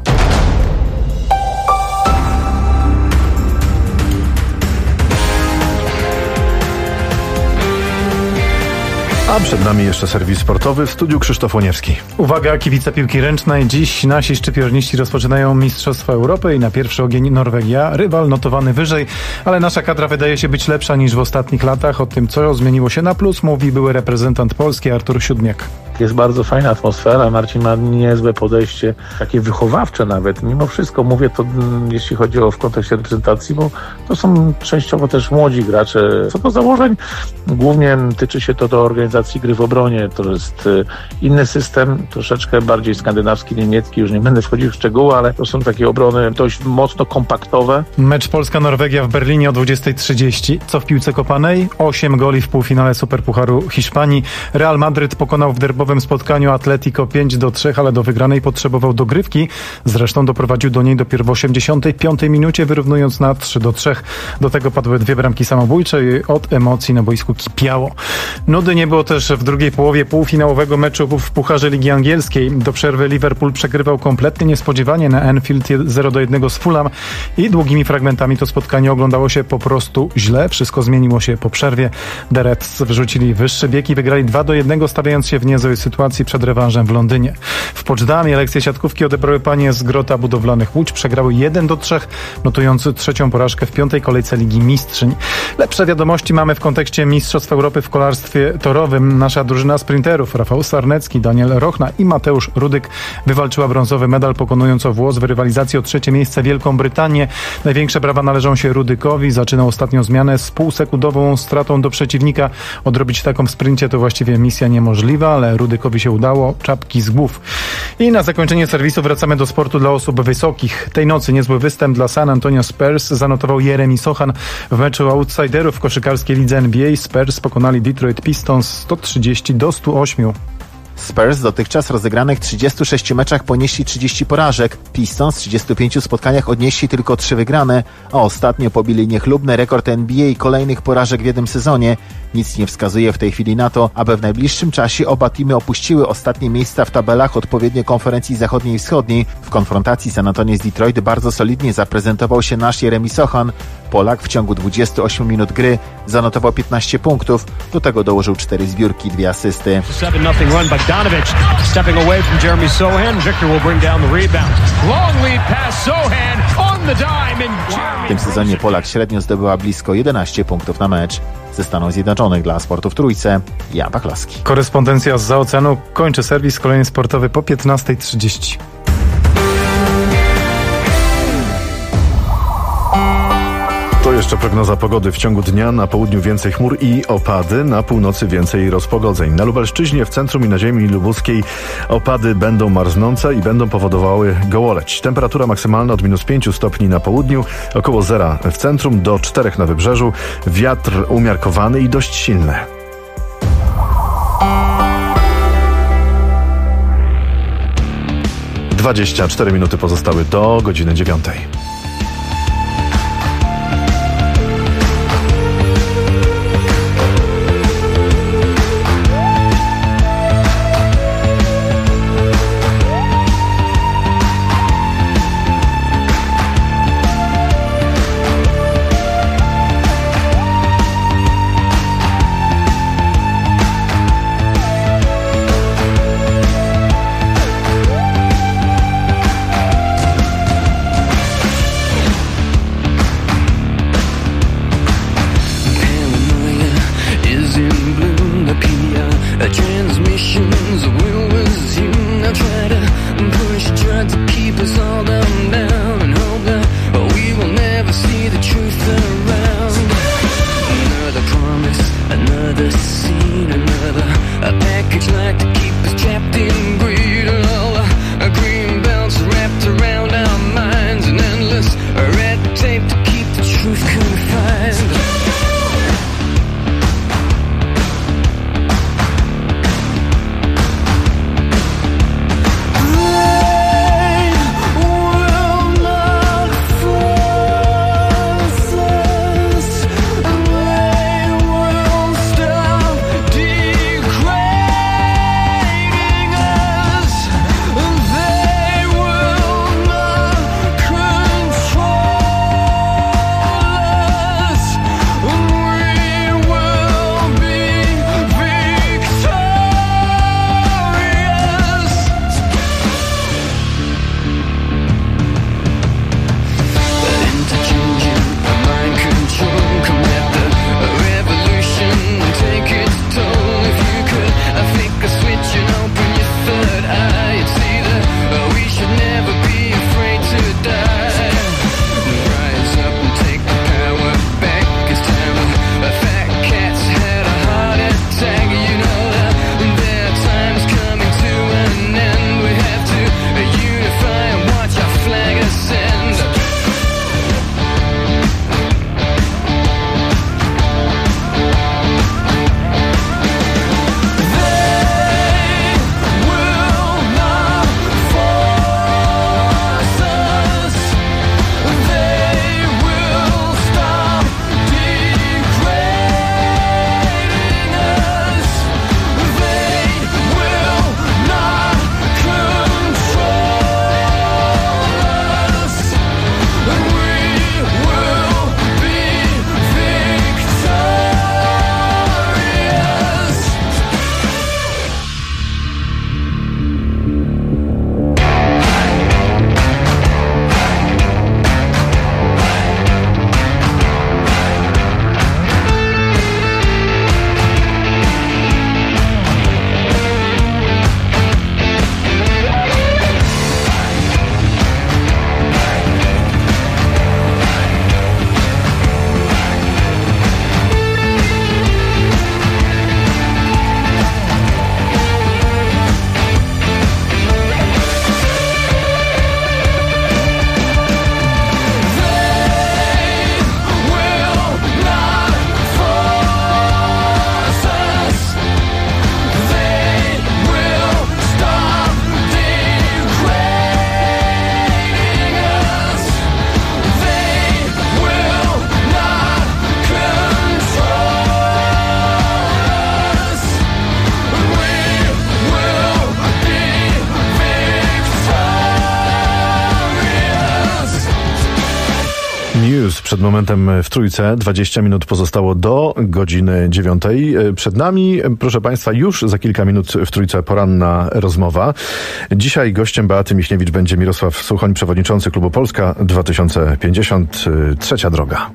A przed nami jeszcze serwis sportowy, w studiu Krzysztof Łoniewski. Uwaga, kibice piłki ręcznej. Dziś nasi szczypiorniści rozpoczynają Mistrzostwa Europy i na pierwszy ogień Norwegia. Rywal notowany wyżej, ale nasza kadra wydaje się być lepsza niż w ostatnich latach. O tym, co zmieniło się na plus, mówi były reprezentant Polski Artur Siódmiak. Jest bardzo fajna atmosfera, Marcin ma niezłe podejście, takie wychowawcze nawet. Mimo wszystko mówię to, jeśli chodzi o w kontekście reprezentacji, bo to są częściowo też młodzi gracze. Co do założeń, głównie tyczy się to do organizacji gry w obronie. To jest inny system, troszeczkę bardziej skandynawski, niemiecki, już nie będę wchodził w szczegóły, ale to są takie obrony dość mocno kompaktowe. Mecz Polska-Norwegia w Berlinie o 20:30. Co w piłce kopanej? 8 goli w półfinale Superpucharu Hiszpanii. Real Madryt pokonał w derbowym spotkaniu Atletico 5-3, ale do wygranej potrzebował dogrywki. Zresztą doprowadził do niej dopiero w 85 minucie, wyrównując na 3-3. Do tego padły 2 bramki samobójcze i od emocji na boisku kipiało. Nudy nie było też w drugiej połowie półfinałowego meczu w Pucharze Ligi Angielskiej. Do przerwy Liverpool przegrywał kompletnie niespodziewanie na Anfield 0-1 z Fulham i długimi fragmentami to spotkanie oglądało się po prostu źle. Wszystko zmieniło się po przerwie. The Reds wrzucili wyższy bieg i wygrali 2-1, stawiając się w niezłej sytuacji przed rewanżem w Londynie. W Poczdamie lekcje siatkówki odebrały panie z Grota Budowlanych Łódź. Przegrały 1-3, notując 3. porażkę w 5. kolejce Ligi Mistrzyń. Lepsze wiadomości mamy w kontekście Mistrzostw Europy w kolarstwie torowym. Nasza drużyna sprinterów Rafał Sarnecki, Daniel Rochna i Mateusz Rudyk wywalczyła brązowy medal, pokonując o włos w rywalizacji o 3. miejsce Wielką Brytanię. Największe brawa należą się Rudykowi. Zaczynał ostatnią zmianę z półsekundową stratą do przeciwnika. Odrobić taką w sprincie to właściwie misja niemożliwa, ale Rudykowi się udało. Czapki z głów. I na zakończenie serwisu wracamy do sportu dla osób wysokich. Tej nocy niezły występ dla San Antonio Spurs zanotował Jeremy Sochan. W meczu outsiderów w koszykarskiej lidze NBA Spurs pokonali Detroit Pistons 130-108. Spurs w dotychczas rozegranych 36 meczach ponieśli 30 porażek. Pistons w 35 spotkaniach odnieśli tylko 3 wygrane, a ostatnio pobili niechlubny rekord NBA kolejnych porażek w jednym sezonie. Nic nie wskazuje w tej chwili na to, aby w najbliższym czasie oba teamy opuściły ostatnie miejsca w tabelach odpowiednio konferencji zachodniej i wschodniej. W konfrontacji San Antonio z Detroit bardzo solidnie zaprezentował się nasz Jeremy Sochan. Polak w ciągu 28 minut gry zanotował 15 punktów, do tego dołożył 4 zbiórki, 2 asysty. 7-0 run. Bogdanovic stepping away from Jeremy Sohan. Victor will bring down the rebound. Long lead pass Sohan on the dime. W tym sezonie Polak średnio zdobyła blisko 11 punktów na mecz. Ze Stanów Zjednoczonych dla Sportu w Trójce, Jan Pachlowski. Korespondencja zza oceanu. Kończy serwis, kolejny sportowy po 15:30. To jeszcze prognoza pogody. W ciągu dnia na południu więcej chmur i opady, na północy więcej rozpogodzeń. Na Lubelszczyźnie, w centrum i na ziemi lubuskiej opady będą marznące i będą powodowały gołoleć. Temperatura maksymalna od -5 stopni na południu, około 0 w centrum, do 4 na wybrzeżu. Wiatr umiarkowany i dość silny. - 24 minuty pozostały do godziny 9. przed momentem w Trójce. 20 minut pozostało do godziny 9. Przed nami, proszę Państwa, już za kilka minut w Trójce poranna rozmowa. Dzisiaj gościem Beaty Michniewicz będzie Mirosław Suchoń, przewodniczący Klubu Polska 2050. Trzecia droga.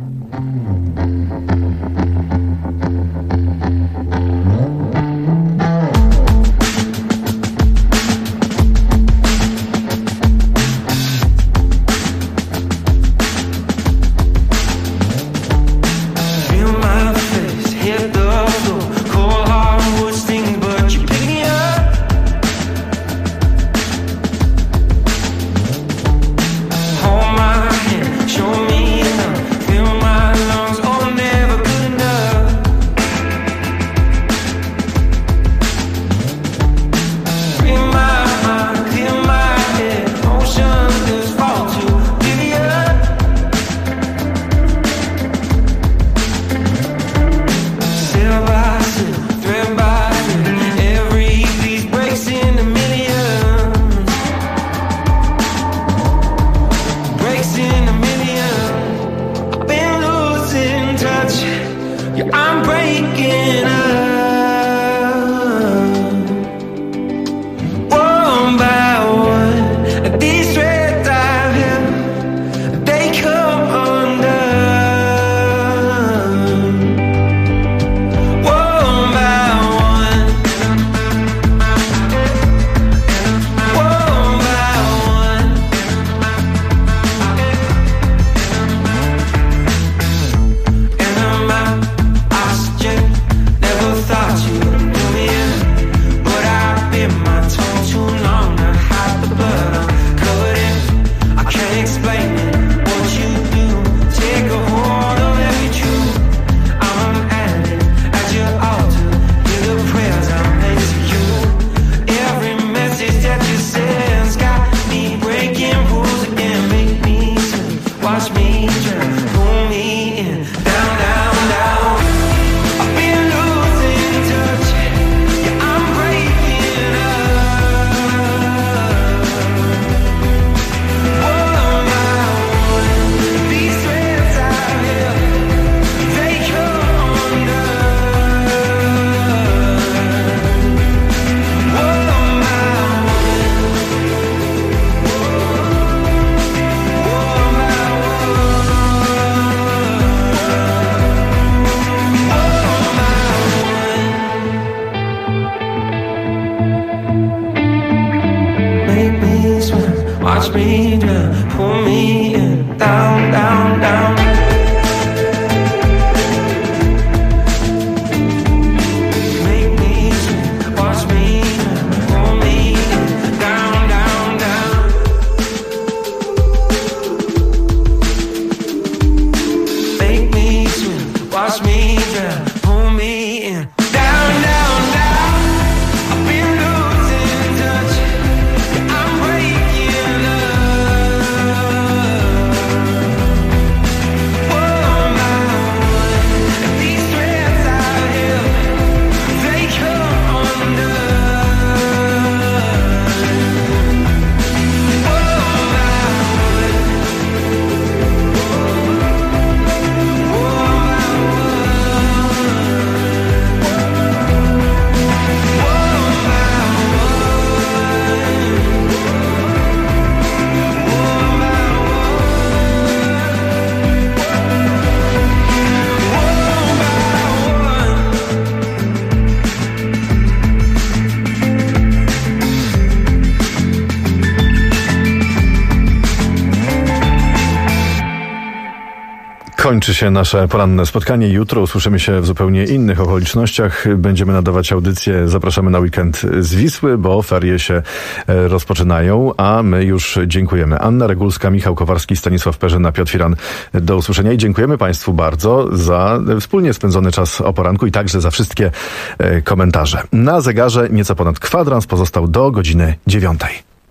Kończy się nasze poranne spotkanie. Jutro usłyszymy się w zupełnie innych okolicznościach. Będziemy nadawać audycję. Zapraszamy na weekend z Wisły, bo ferie się rozpoczynają, a my już dziękujemy. Anna Regulska, Michał Kowarski, Stanisław Perzyna, Piotr Firan. Do usłyszenia i dziękujemy Państwu bardzo za wspólnie spędzony czas o poranku i także za wszystkie komentarze. Na zegarze nieco ponad kwadrans pozostał do godziny 9.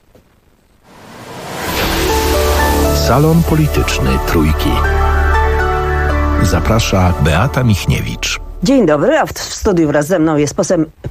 Salon Polityczny Trójki. Zaprasza Beata Michniewicz. Dzień dobry, a w studiu wraz ze mną jest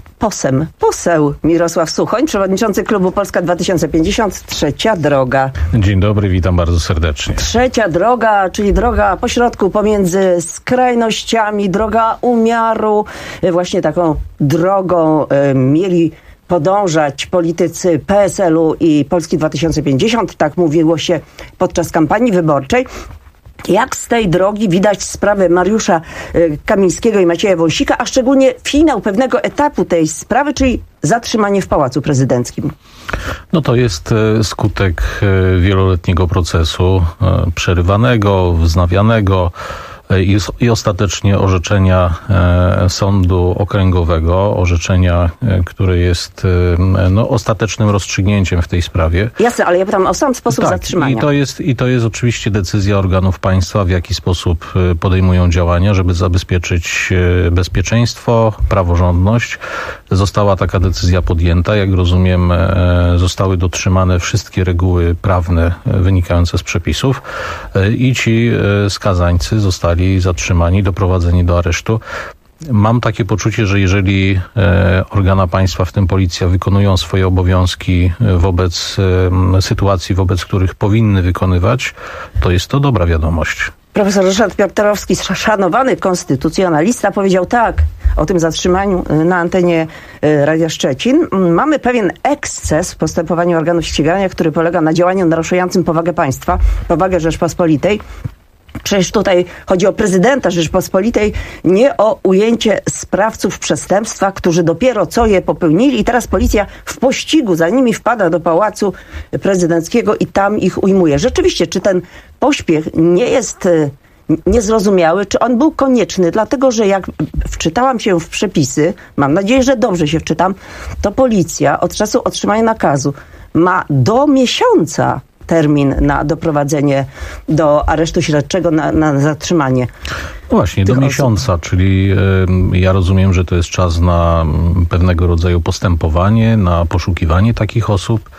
poseł Mirosław Suchoń, przewodniczący klubu Polska 2050, Trzecia Droga. Dzień dobry, witam bardzo serdecznie. Trzecia Droga, czyli droga pośrodku pomiędzy skrajnościami, droga umiaru. Właśnie taką drogą mieli podążać politycy PSL-u i Polski 2050, tak mówiło się podczas kampanii wyborczej. Jak z tej drogi widać sprawę Mariusza Kamińskiego i Macieja Wąsika, a szczególnie finał pewnego etapu tej sprawy, czyli zatrzymanie w Pałacu Prezydenckim? No to jest skutek wieloletniego procesu, przerywanego, wznawianego i ostatecznie orzeczenia Sądu Okręgowego, orzeczenia, które jest ostatecznym rozstrzygnięciem w tej sprawie. Jasne, ale ja pytam o sam sposób zatrzymania. I to jest oczywiście decyzja organów państwa, w jaki sposób podejmują działania, żeby zabezpieczyć bezpieczeństwo, praworządność. Została taka decyzja podjęta. Jak rozumiem, zostały dotrzymane wszystkie reguły prawne wynikające z przepisów i ci skazańcy zostali zatrzymani, doprowadzeni do aresztu. Mam takie poczucie, że jeżeli organa państwa, w tym policja, wykonują swoje obowiązki wobec sytuacji, wobec których powinny wykonywać, to jest to dobra wiadomość. Profesor Ryszard Piotrowski, szanowany konstytucjonalista, powiedział tak o tym zatrzymaniu na antenie Radia Szczecin. Mamy pewien eksces w postępowaniu organów ścigania, który polega na działaniu naruszającym powagę państwa, powagę Rzeczpospolitej. Przecież tutaj chodzi o prezydenta Rzeczpospolitej, nie o ujęcie sprawców przestępstwa, którzy dopiero co je popełnili i teraz policja w pościgu za nimi wpada do Pałacu Prezydenckiego i tam ich ujmuje. Rzeczywiście, czy ten pośpiech nie jest niezrozumiały, czy on był konieczny? Dlatego, że jak wczytałam się w przepisy, mam nadzieję, że dobrze się wczytam, to policja od czasu otrzymania nakazu ma do miesiąca termin na doprowadzenie do aresztu śledczego, na zatrzymanie. No właśnie, do miesiąca, czyli ja rozumiem, że to jest czas na pewnego rodzaju postępowanie, na poszukiwanie takich osób.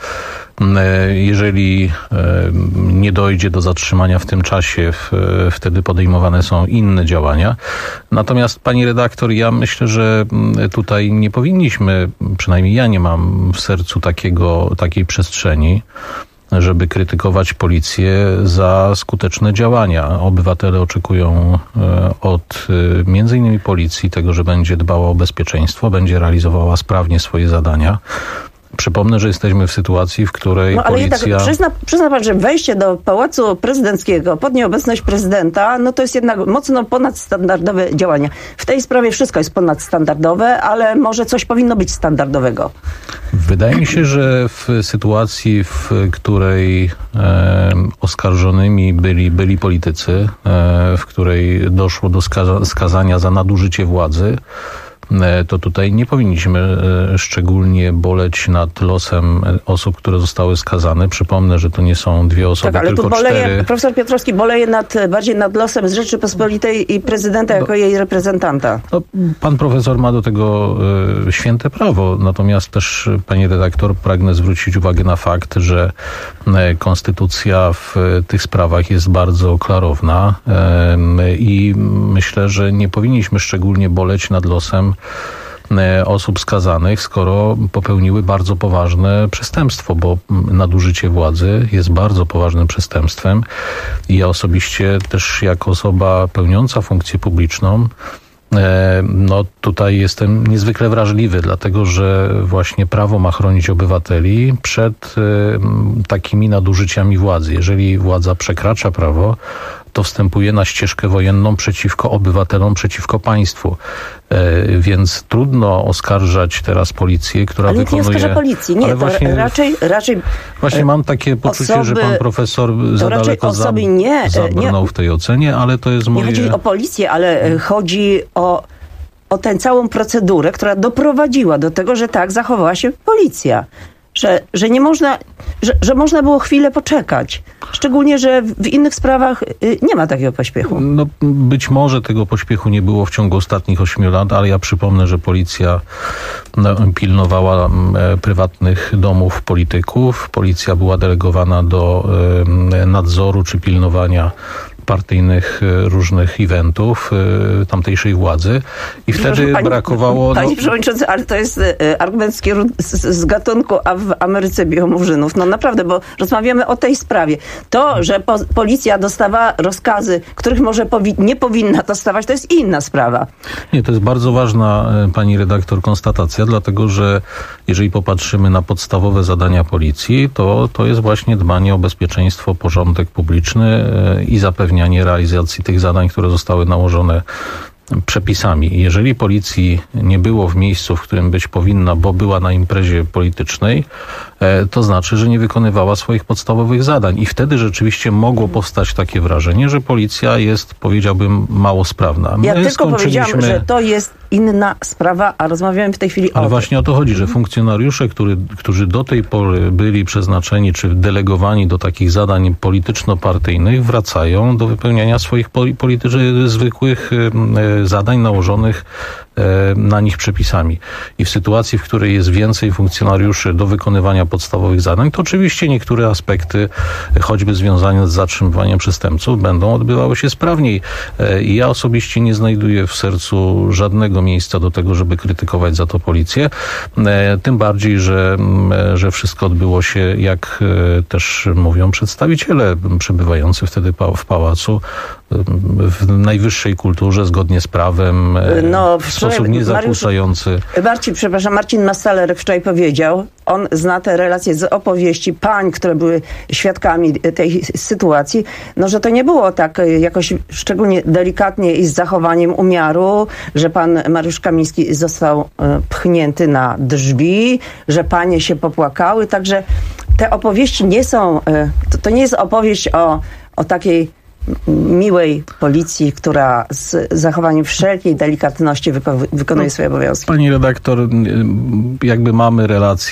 Jeżeli nie dojdzie do zatrzymania w tym czasie, wtedy podejmowane są inne działania. Natomiast, pani redaktor, ja myślę, że tutaj nie powinniśmy, przynajmniej ja nie mam w sercu takiej przestrzeni, żeby krytykować policję za skuteczne działania. Obywatele oczekują od między innymi policji tego, że będzie dbała o bezpieczeństwo, będzie realizowała sprawnie swoje zadania. Przypomnę, że jesteśmy w sytuacji, w której policja... Ale jednak przyzna pan, że wejście do Pałacu Prezydenckiego pod nieobecność prezydenta, no to jest jednak mocno ponadstandardowe działanie. W tej sprawie wszystko jest ponadstandardowe, ale może coś powinno być standardowego. Wydaje mi się, że w sytuacji, w której oskarżonymi byli politycy, w której doszło do skazania za nadużycie władzy, to tutaj nie powinniśmy szczególnie boleć nad losem osób, które zostały skazane. Przypomnę, że to nie są dwie osoby, tak, ale tylko tu cztery. Profesor Piotrowski boleje bardziej nad losem z Rzeczypospolitej i prezydenta jako jej reprezentanta. No, pan profesor ma do tego święte prawo. Natomiast też, pani redaktor, pragnę zwrócić uwagę na fakt, że konstytucja w tych sprawach jest bardzo klarowna i myślę, że nie powinniśmy szczególnie boleć nad losem osób skazanych, skoro popełniły bardzo poważne przestępstwo, bo nadużycie władzy jest bardzo poważnym przestępstwem i ja osobiście też jako osoba pełniąca funkcję publiczną no tutaj jestem niezwykle wrażliwy, dlatego że właśnie prawo ma chronić obywateli przed takimi nadużyciami władzy. Jeżeli władza przekracza prawo, to wstępuje na ścieżkę wojenną przeciwko obywatelom, przeciwko państwu. Więc trudno oskarżać teraz policję, która wykonuje... Ale nie oskarża policji, nie, to właśnie, raczej... Właśnie mam takie poczucie, że pan profesor za daleko zabrnął w tej ocenie, ale to jest moje... Nie chodzi o policję, ale chodzi o tę całą procedurę, która doprowadziła do tego, że tak zachowała się policja. Że nie można, że można było chwilę poczekać. Szczególnie, że w innych sprawach nie ma takiego pośpiechu. No, być może tego pośpiechu nie było w ciągu ostatnich 8 lat, ale ja przypomnę, że policja pilnowała prywatnych domów polityków. Policja była delegowana do nadzoru czy pilnowania partyjnych różnych eventów tamtejszej władzy i wtedy brakowało... Panie przewodniczący, ale to jest argument z gatunku, a w Ameryce biją murzynów. No naprawdę, bo rozmawiamy o tej sprawie. To, że policja dostawała rozkazy, których może nie powinna dostawać, to jest inna sprawa. Nie, to jest bardzo ważna, pani redaktor, konstatacja, dlatego że jeżeli popatrzymy na podstawowe zadania policji, to jest właśnie dbanie o bezpieczeństwo, porządek publiczny i zapewnianie realizacji tych zadań, które zostały nałożone przepisami. Jeżeli policji nie było w miejscu, w którym być powinna, bo była na imprezie politycznej, to znaczy, że nie wykonywała swoich podstawowych zadań. I wtedy rzeczywiście mogło powstać takie wrażenie, że policja jest, powiedziałbym, mało sprawna. Ja tylko powiedziałam, że to jest inna sprawa, a rozmawiamy w tej chwili Ale właśnie o to chodzi, że funkcjonariusze, którzy do tej pory byli przeznaczeni czy delegowani do takich zadań polityczno-partyjnych, wracają do wypełniania swoich zwykłych zadań nałożonych na nich przepisami. I w sytuacji, w której jest więcej funkcjonariuszy do wykonywania podstawowych zadań, to oczywiście niektóre aspekty, choćby związane z zatrzymywaniem przestępców, będą odbywały się sprawniej. I ja osobiście nie znajduję w sercu żadnego miejsca do tego, żeby krytykować za to policję. Tym bardziej, że wszystko odbyło się, jak też mówią przedstawiciele przebywający wtedy w pałacu, w najwyższej kulturze, zgodnie z prawem, w sposób niezakłócający. Marcin Mastalerek wczoraj powiedział, on zna te relacje z opowieści pań, które były świadkami tej sytuacji, że to nie było tak jakoś szczególnie delikatnie i z zachowaniem umiaru, że pan Mariusz Kamiński został pchnięty na drzwi, że panie się popłakały, także te opowieści nie są, to nie jest opowieść o takiej miłej policji, która z zachowaniem wszelkiej delikatności wykonuje swoje obowiązki. Pani redaktor, jakby mamy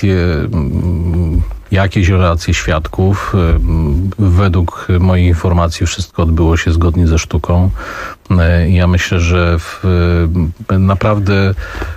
jakieś relacje świadków. Według moich informacji wszystko odbyło się zgodnie ze sztuką. Ja myślę, że naprawdę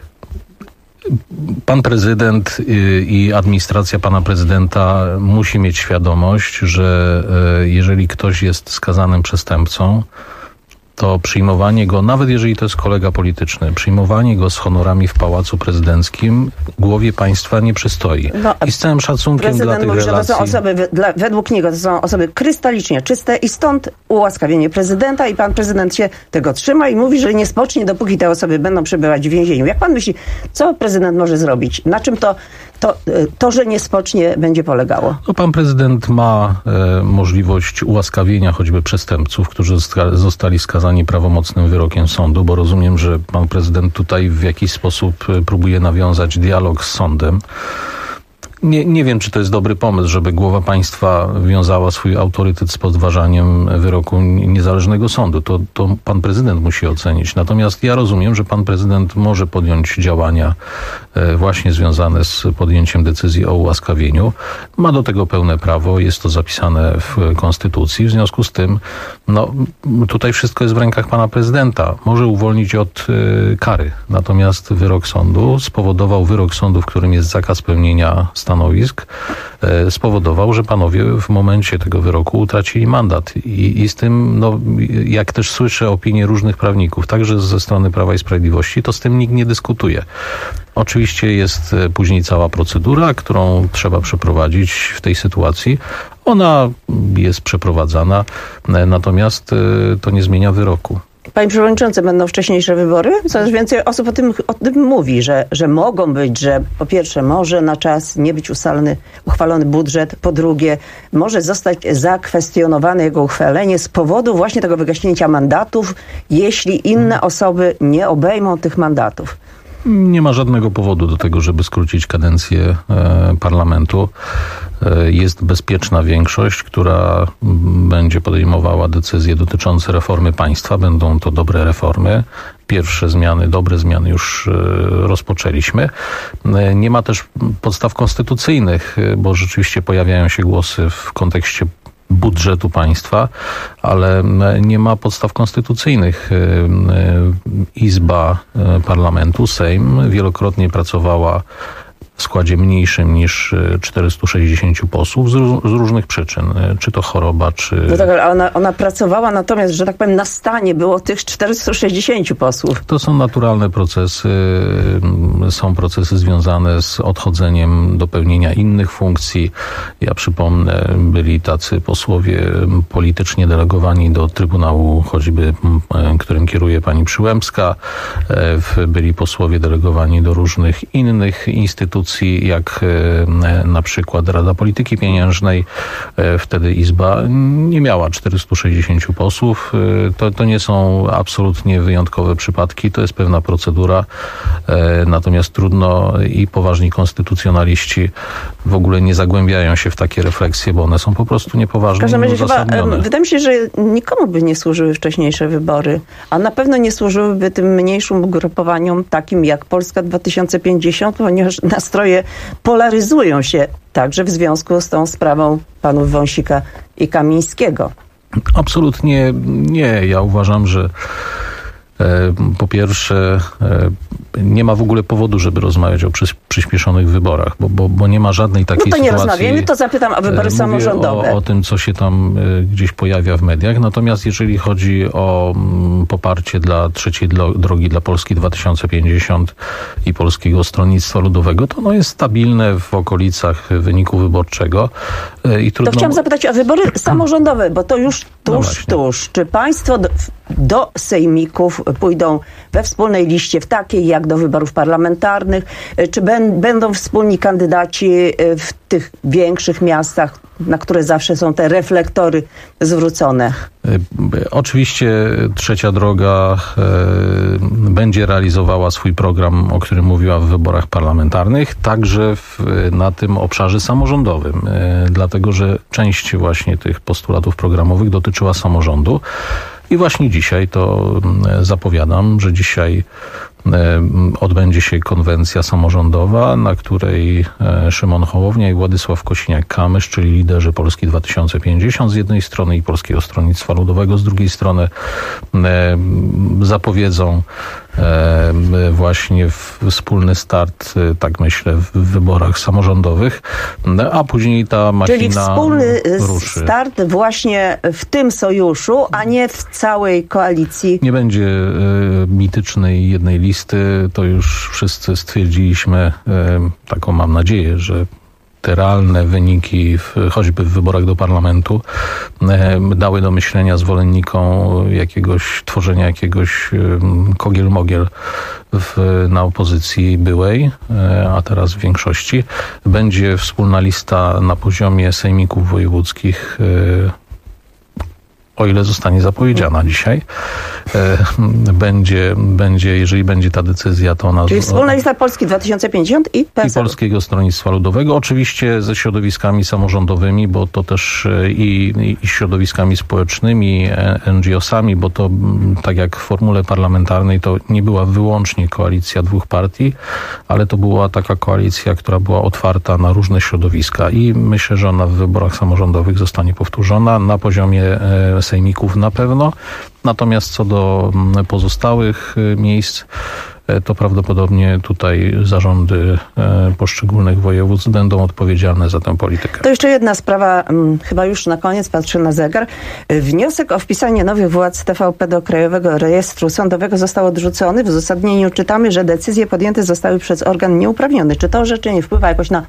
pan prezydent i administracja pana prezydenta musi mieć świadomość, że jeżeli ktoś jest skazanym przestępcą, to przyjmowanie go, nawet jeżeli to jest kolega polityczny, przyjmowanie go z honorami w Pałacu Prezydenckim głowie państwa nie przystoi. I z całym szacunkiem dla tych relacji... To są osoby, według niego to są osoby krystalicznie czyste i stąd ułaskawienie prezydenta i pan prezydent się tego trzyma i mówi, że nie spocznie, dopóki te osoby będą przebywać w więzieniu. Jak pan myśli, co prezydent może zrobić? Na czym to, że nie spocznie, będzie polegało? Pan prezydent ma możliwość ułaskawienia choćby przestępców, którzy zostali skazani prawomocnym wyrokiem sądu, bo rozumiem, że pan prezydent tutaj w jakiś sposób próbuje nawiązać dialog z sądem. Nie wiem, czy to jest dobry pomysł, żeby głowa państwa wiązała swój autorytet z podważaniem wyroku niezależnego sądu. To pan prezydent musi ocenić. Natomiast ja rozumiem, że pan prezydent może podjąć działania właśnie związane z podjęciem decyzji o ułaskawieniu. Ma do tego pełne prawo, jest to zapisane w Konstytucji. W związku z tym, tutaj wszystko jest w rękach pana prezydenta. Może uwolnić od kary. Natomiast wyrok sądu, w którym jest zakaz pełnienia stanowisk, spowodował, że panowie w momencie tego wyroku utracili mandat. I z tym, jak też słyszę opinie różnych prawników, także ze strony Prawa i Sprawiedliwości, to z tym nikt nie dyskutuje. Oczywiście jest później cała procedura, którą trzeba przeprowadzić w tej sytuacji. Ona jest przeprowadzana, natomiast to nie zmienia wyroku. Panie przewodniczący, będą wcześniejsze wybory? Coraz więcej osób o tym mówi, że mogą być, że po pierwsze może na czas nie być uchwalony budżet, po drugie może zostać zakwestionowane jego uchwalenie z powodu właśnie tego wygaśnięcia mandatów, jeśli inne osoby nie obejmą tych mandatów. Nie ma żadnego powodu do tego, żeby skrócić kadencję parlamentu. Jest bezpieczna większość, która będzie podejmowała decyzje dotyczące reformy państwa. Będą to dobre reformy. Pierwsze zmiany, dobre zmiany już rozpoczęliśmy. Nie ma też podstaw konstytucyjnych, bo rzeczywiście pojawiają się głosy w kontekście budżetu państwa, ale nie ma podstaw konstytucyjnych. Izba Parlamentu, Sejm, wielokrotnie pracowała w składzie mniejszym niż 460 posłów z różnych przyczyn. Czy to choroba, czy... No tak, ale ona pracowała, natomiast, że tak powiem, na stanie było tych 460 posłów. To są naturalne procesy. Są procesy związane z odchodzeniem do pełnienia innych funkcji. Ja przypomnę, byli tacy posłowie politycznie delegowani do Trybunału, choćby którym kieruje pani Przyłębska. Byli posłowie delegowani do różnych innych instytucji, jak na przykład Rada Polityki Pieniężnej. Wtedy Izba nie miała 460 posłów. To nie są absolutnie wyjątkowe przypadki. To jest pewna procedura. Natomiast trudno i poważni konstytucjonaliści w ogóle nie zagłębiają się w takie refleksje, bo one są po prostu niepoważne i uzasadnione. Wydaje mi się, że nikomu by nie służyły wcześniejsze wybory, a na pewno nie służyłyby tym mniejszym ugrupowaniom takim jak Polska 2050, ponieważ nastroje polaryzują się także w związku z tą sprawą panów Wąsika i Kamińskiego. Absolutnie nie. Ja uważam, że po pierwsze nie ma w ogóle powodu, żeby rozmawiać o przyspieszonych wyborach, bo nie ma żadnej takiej sytuacji. No to nie rozmawiajmy, to zapytam o wybory samorządowe. O tym, co się tam gdzieś pojawia w mediach. Natomiast jeżeli chodzi o poparcie dla trzeciej drogi dla Polski 2050 i Polskiego Stronnictwa Ludowego, to ono jest stabilne w okolicach wyniku wyborczego. To chciałam zapytać o wybory samorządowe, bo to już tuż. Czy państwo do sejmików pójdą we wspólnej liście, w takiej jak do wyborów parlamentarnych? Czy będą wspólni kandydaci w tych większych miastach, na które zawsze są te reflektory zwrócone? Oczywiście Trzecia Droga będzie realizowała swój program, o którym mówiła w wyborach parlamentarnych, także na tym obszarze samorządowym, dlatego że część właśnie tych postulatów programowych dotyczyła samorządu. I właśnie dzisiaj to zapowiadam, że dzisiaj odbędzie się konwencja samorządowa, na której Szymon Hołownia i Władysław Kosiniak-Kamysz, czyli liderzy Polski 2050 z jednej strony i Polskiego Stronnictwa Ludowego z drugiej strony, zapowiedzą właśnie wspólny start, tak myślę, w wyborach samorządowych, a później ta machina Czyli wspólny ruszy. Start właśnie w tym sojuszu, a nie w całej koalicji. Nie będzie mitycznej jednej listy, to już wszyscy stwierdziliśmy, taką mam nadzieję, że te realne wyniki, choćby w wyborach do parlamentu, dały do myślenia zwolennikom tworzenia jakiegoś kogiel-mogiel na opozycji byłej, a teraz w większości. Będzie wspólna lista na poziomie sejmików wojewódzkich, o ile zostanie zapowiedziana dzisiaj. Jeżeli będzie ta decyzja, to ona... Czyli wspólna lista Polski 2050 i PSL. I Polskiego Stronnictwa Ludowego. Oczywiście ze środowiskami samorządowymi, bo to też i środowiskami społecznymi, NGO-sami, bo to tak jak w formule parlamentarnej to nie była wyłącznie koalicja dwóch partii, ale to była taka koalicja, która była otwarta na różne środowiska i myślę, że ona w wyborach samorządowych zostanie powtórzona na poziomie sejmików na pewno. Natomiast co do pozostałych miejsc, to prawdopodobnie tutaj zarządy poszczególnych województw będą odpowiedzialne za tę politykę. To jeszcze jedna sprawa, chyba już na koniec, patrzę na zegar. Wniosek o wpisanie nowych władz TVP do Krajowego Rejestru Sądowego został odrzucony. W uzasadnieniu czytamy, że decyzje podjęte zostały przez organ nieuprawniony. Czy to orzeczenie wpływa jakoś na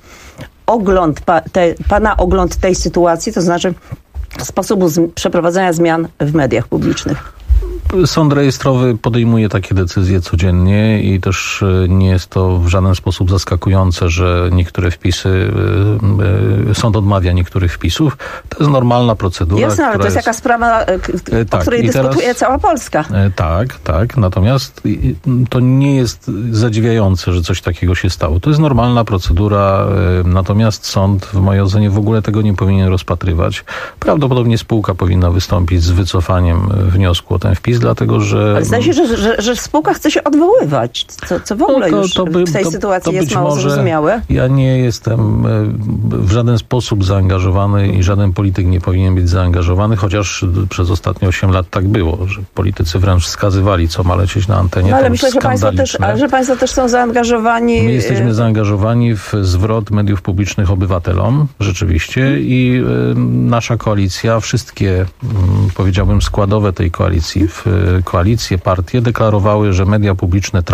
pana ogląd tej sytuacji, to znaczy sposobu przeprowadzania zmian w mediach publicznych? Sąd rejestrowy podejmuje takie decyzje codziennie i też nie jest to w żaden sposób zaskakujące, że niektóre wpisy, sąd odmawia niektórych wpisów. To jest normalna procedura. Jasne, ale to jest jaka sprawa, o której dyskutuje cała Polska. Tak. Natomiast to nie jest zadziwiające, że coś takiego się stało. To jest normalna procedura, natomiast sąd w mojej ocenie w ogóle tego nie powinien rozpatrywać. Prawdopodobnie spółka powinna wystąpić z wycofaniem wniosku o ten wpis. PiS, dlatego że... Ale zdaje się, że spółka chce się odwoływać, co w ogóle w tej sytuacji jest mało zrozumiałe. Ja nie jestem w żaden sposób zaangażowany i żaden polityk nie powinien być zaangażowany, chociaż przez ostatnie 8 lat tak było, że politycy wręcz wskazywali, co ma lecieć na antenie. No ale myślę, że państwo też są zaangażowani. My jesteśmy zaangażowani w zwrot mediów publicznych obywatelom, rzeczywiście, i nasza koalicja, wszystkie, powiedziałbym, składowe tej koalicji, koalicje, partie deklarowały, że media publiczne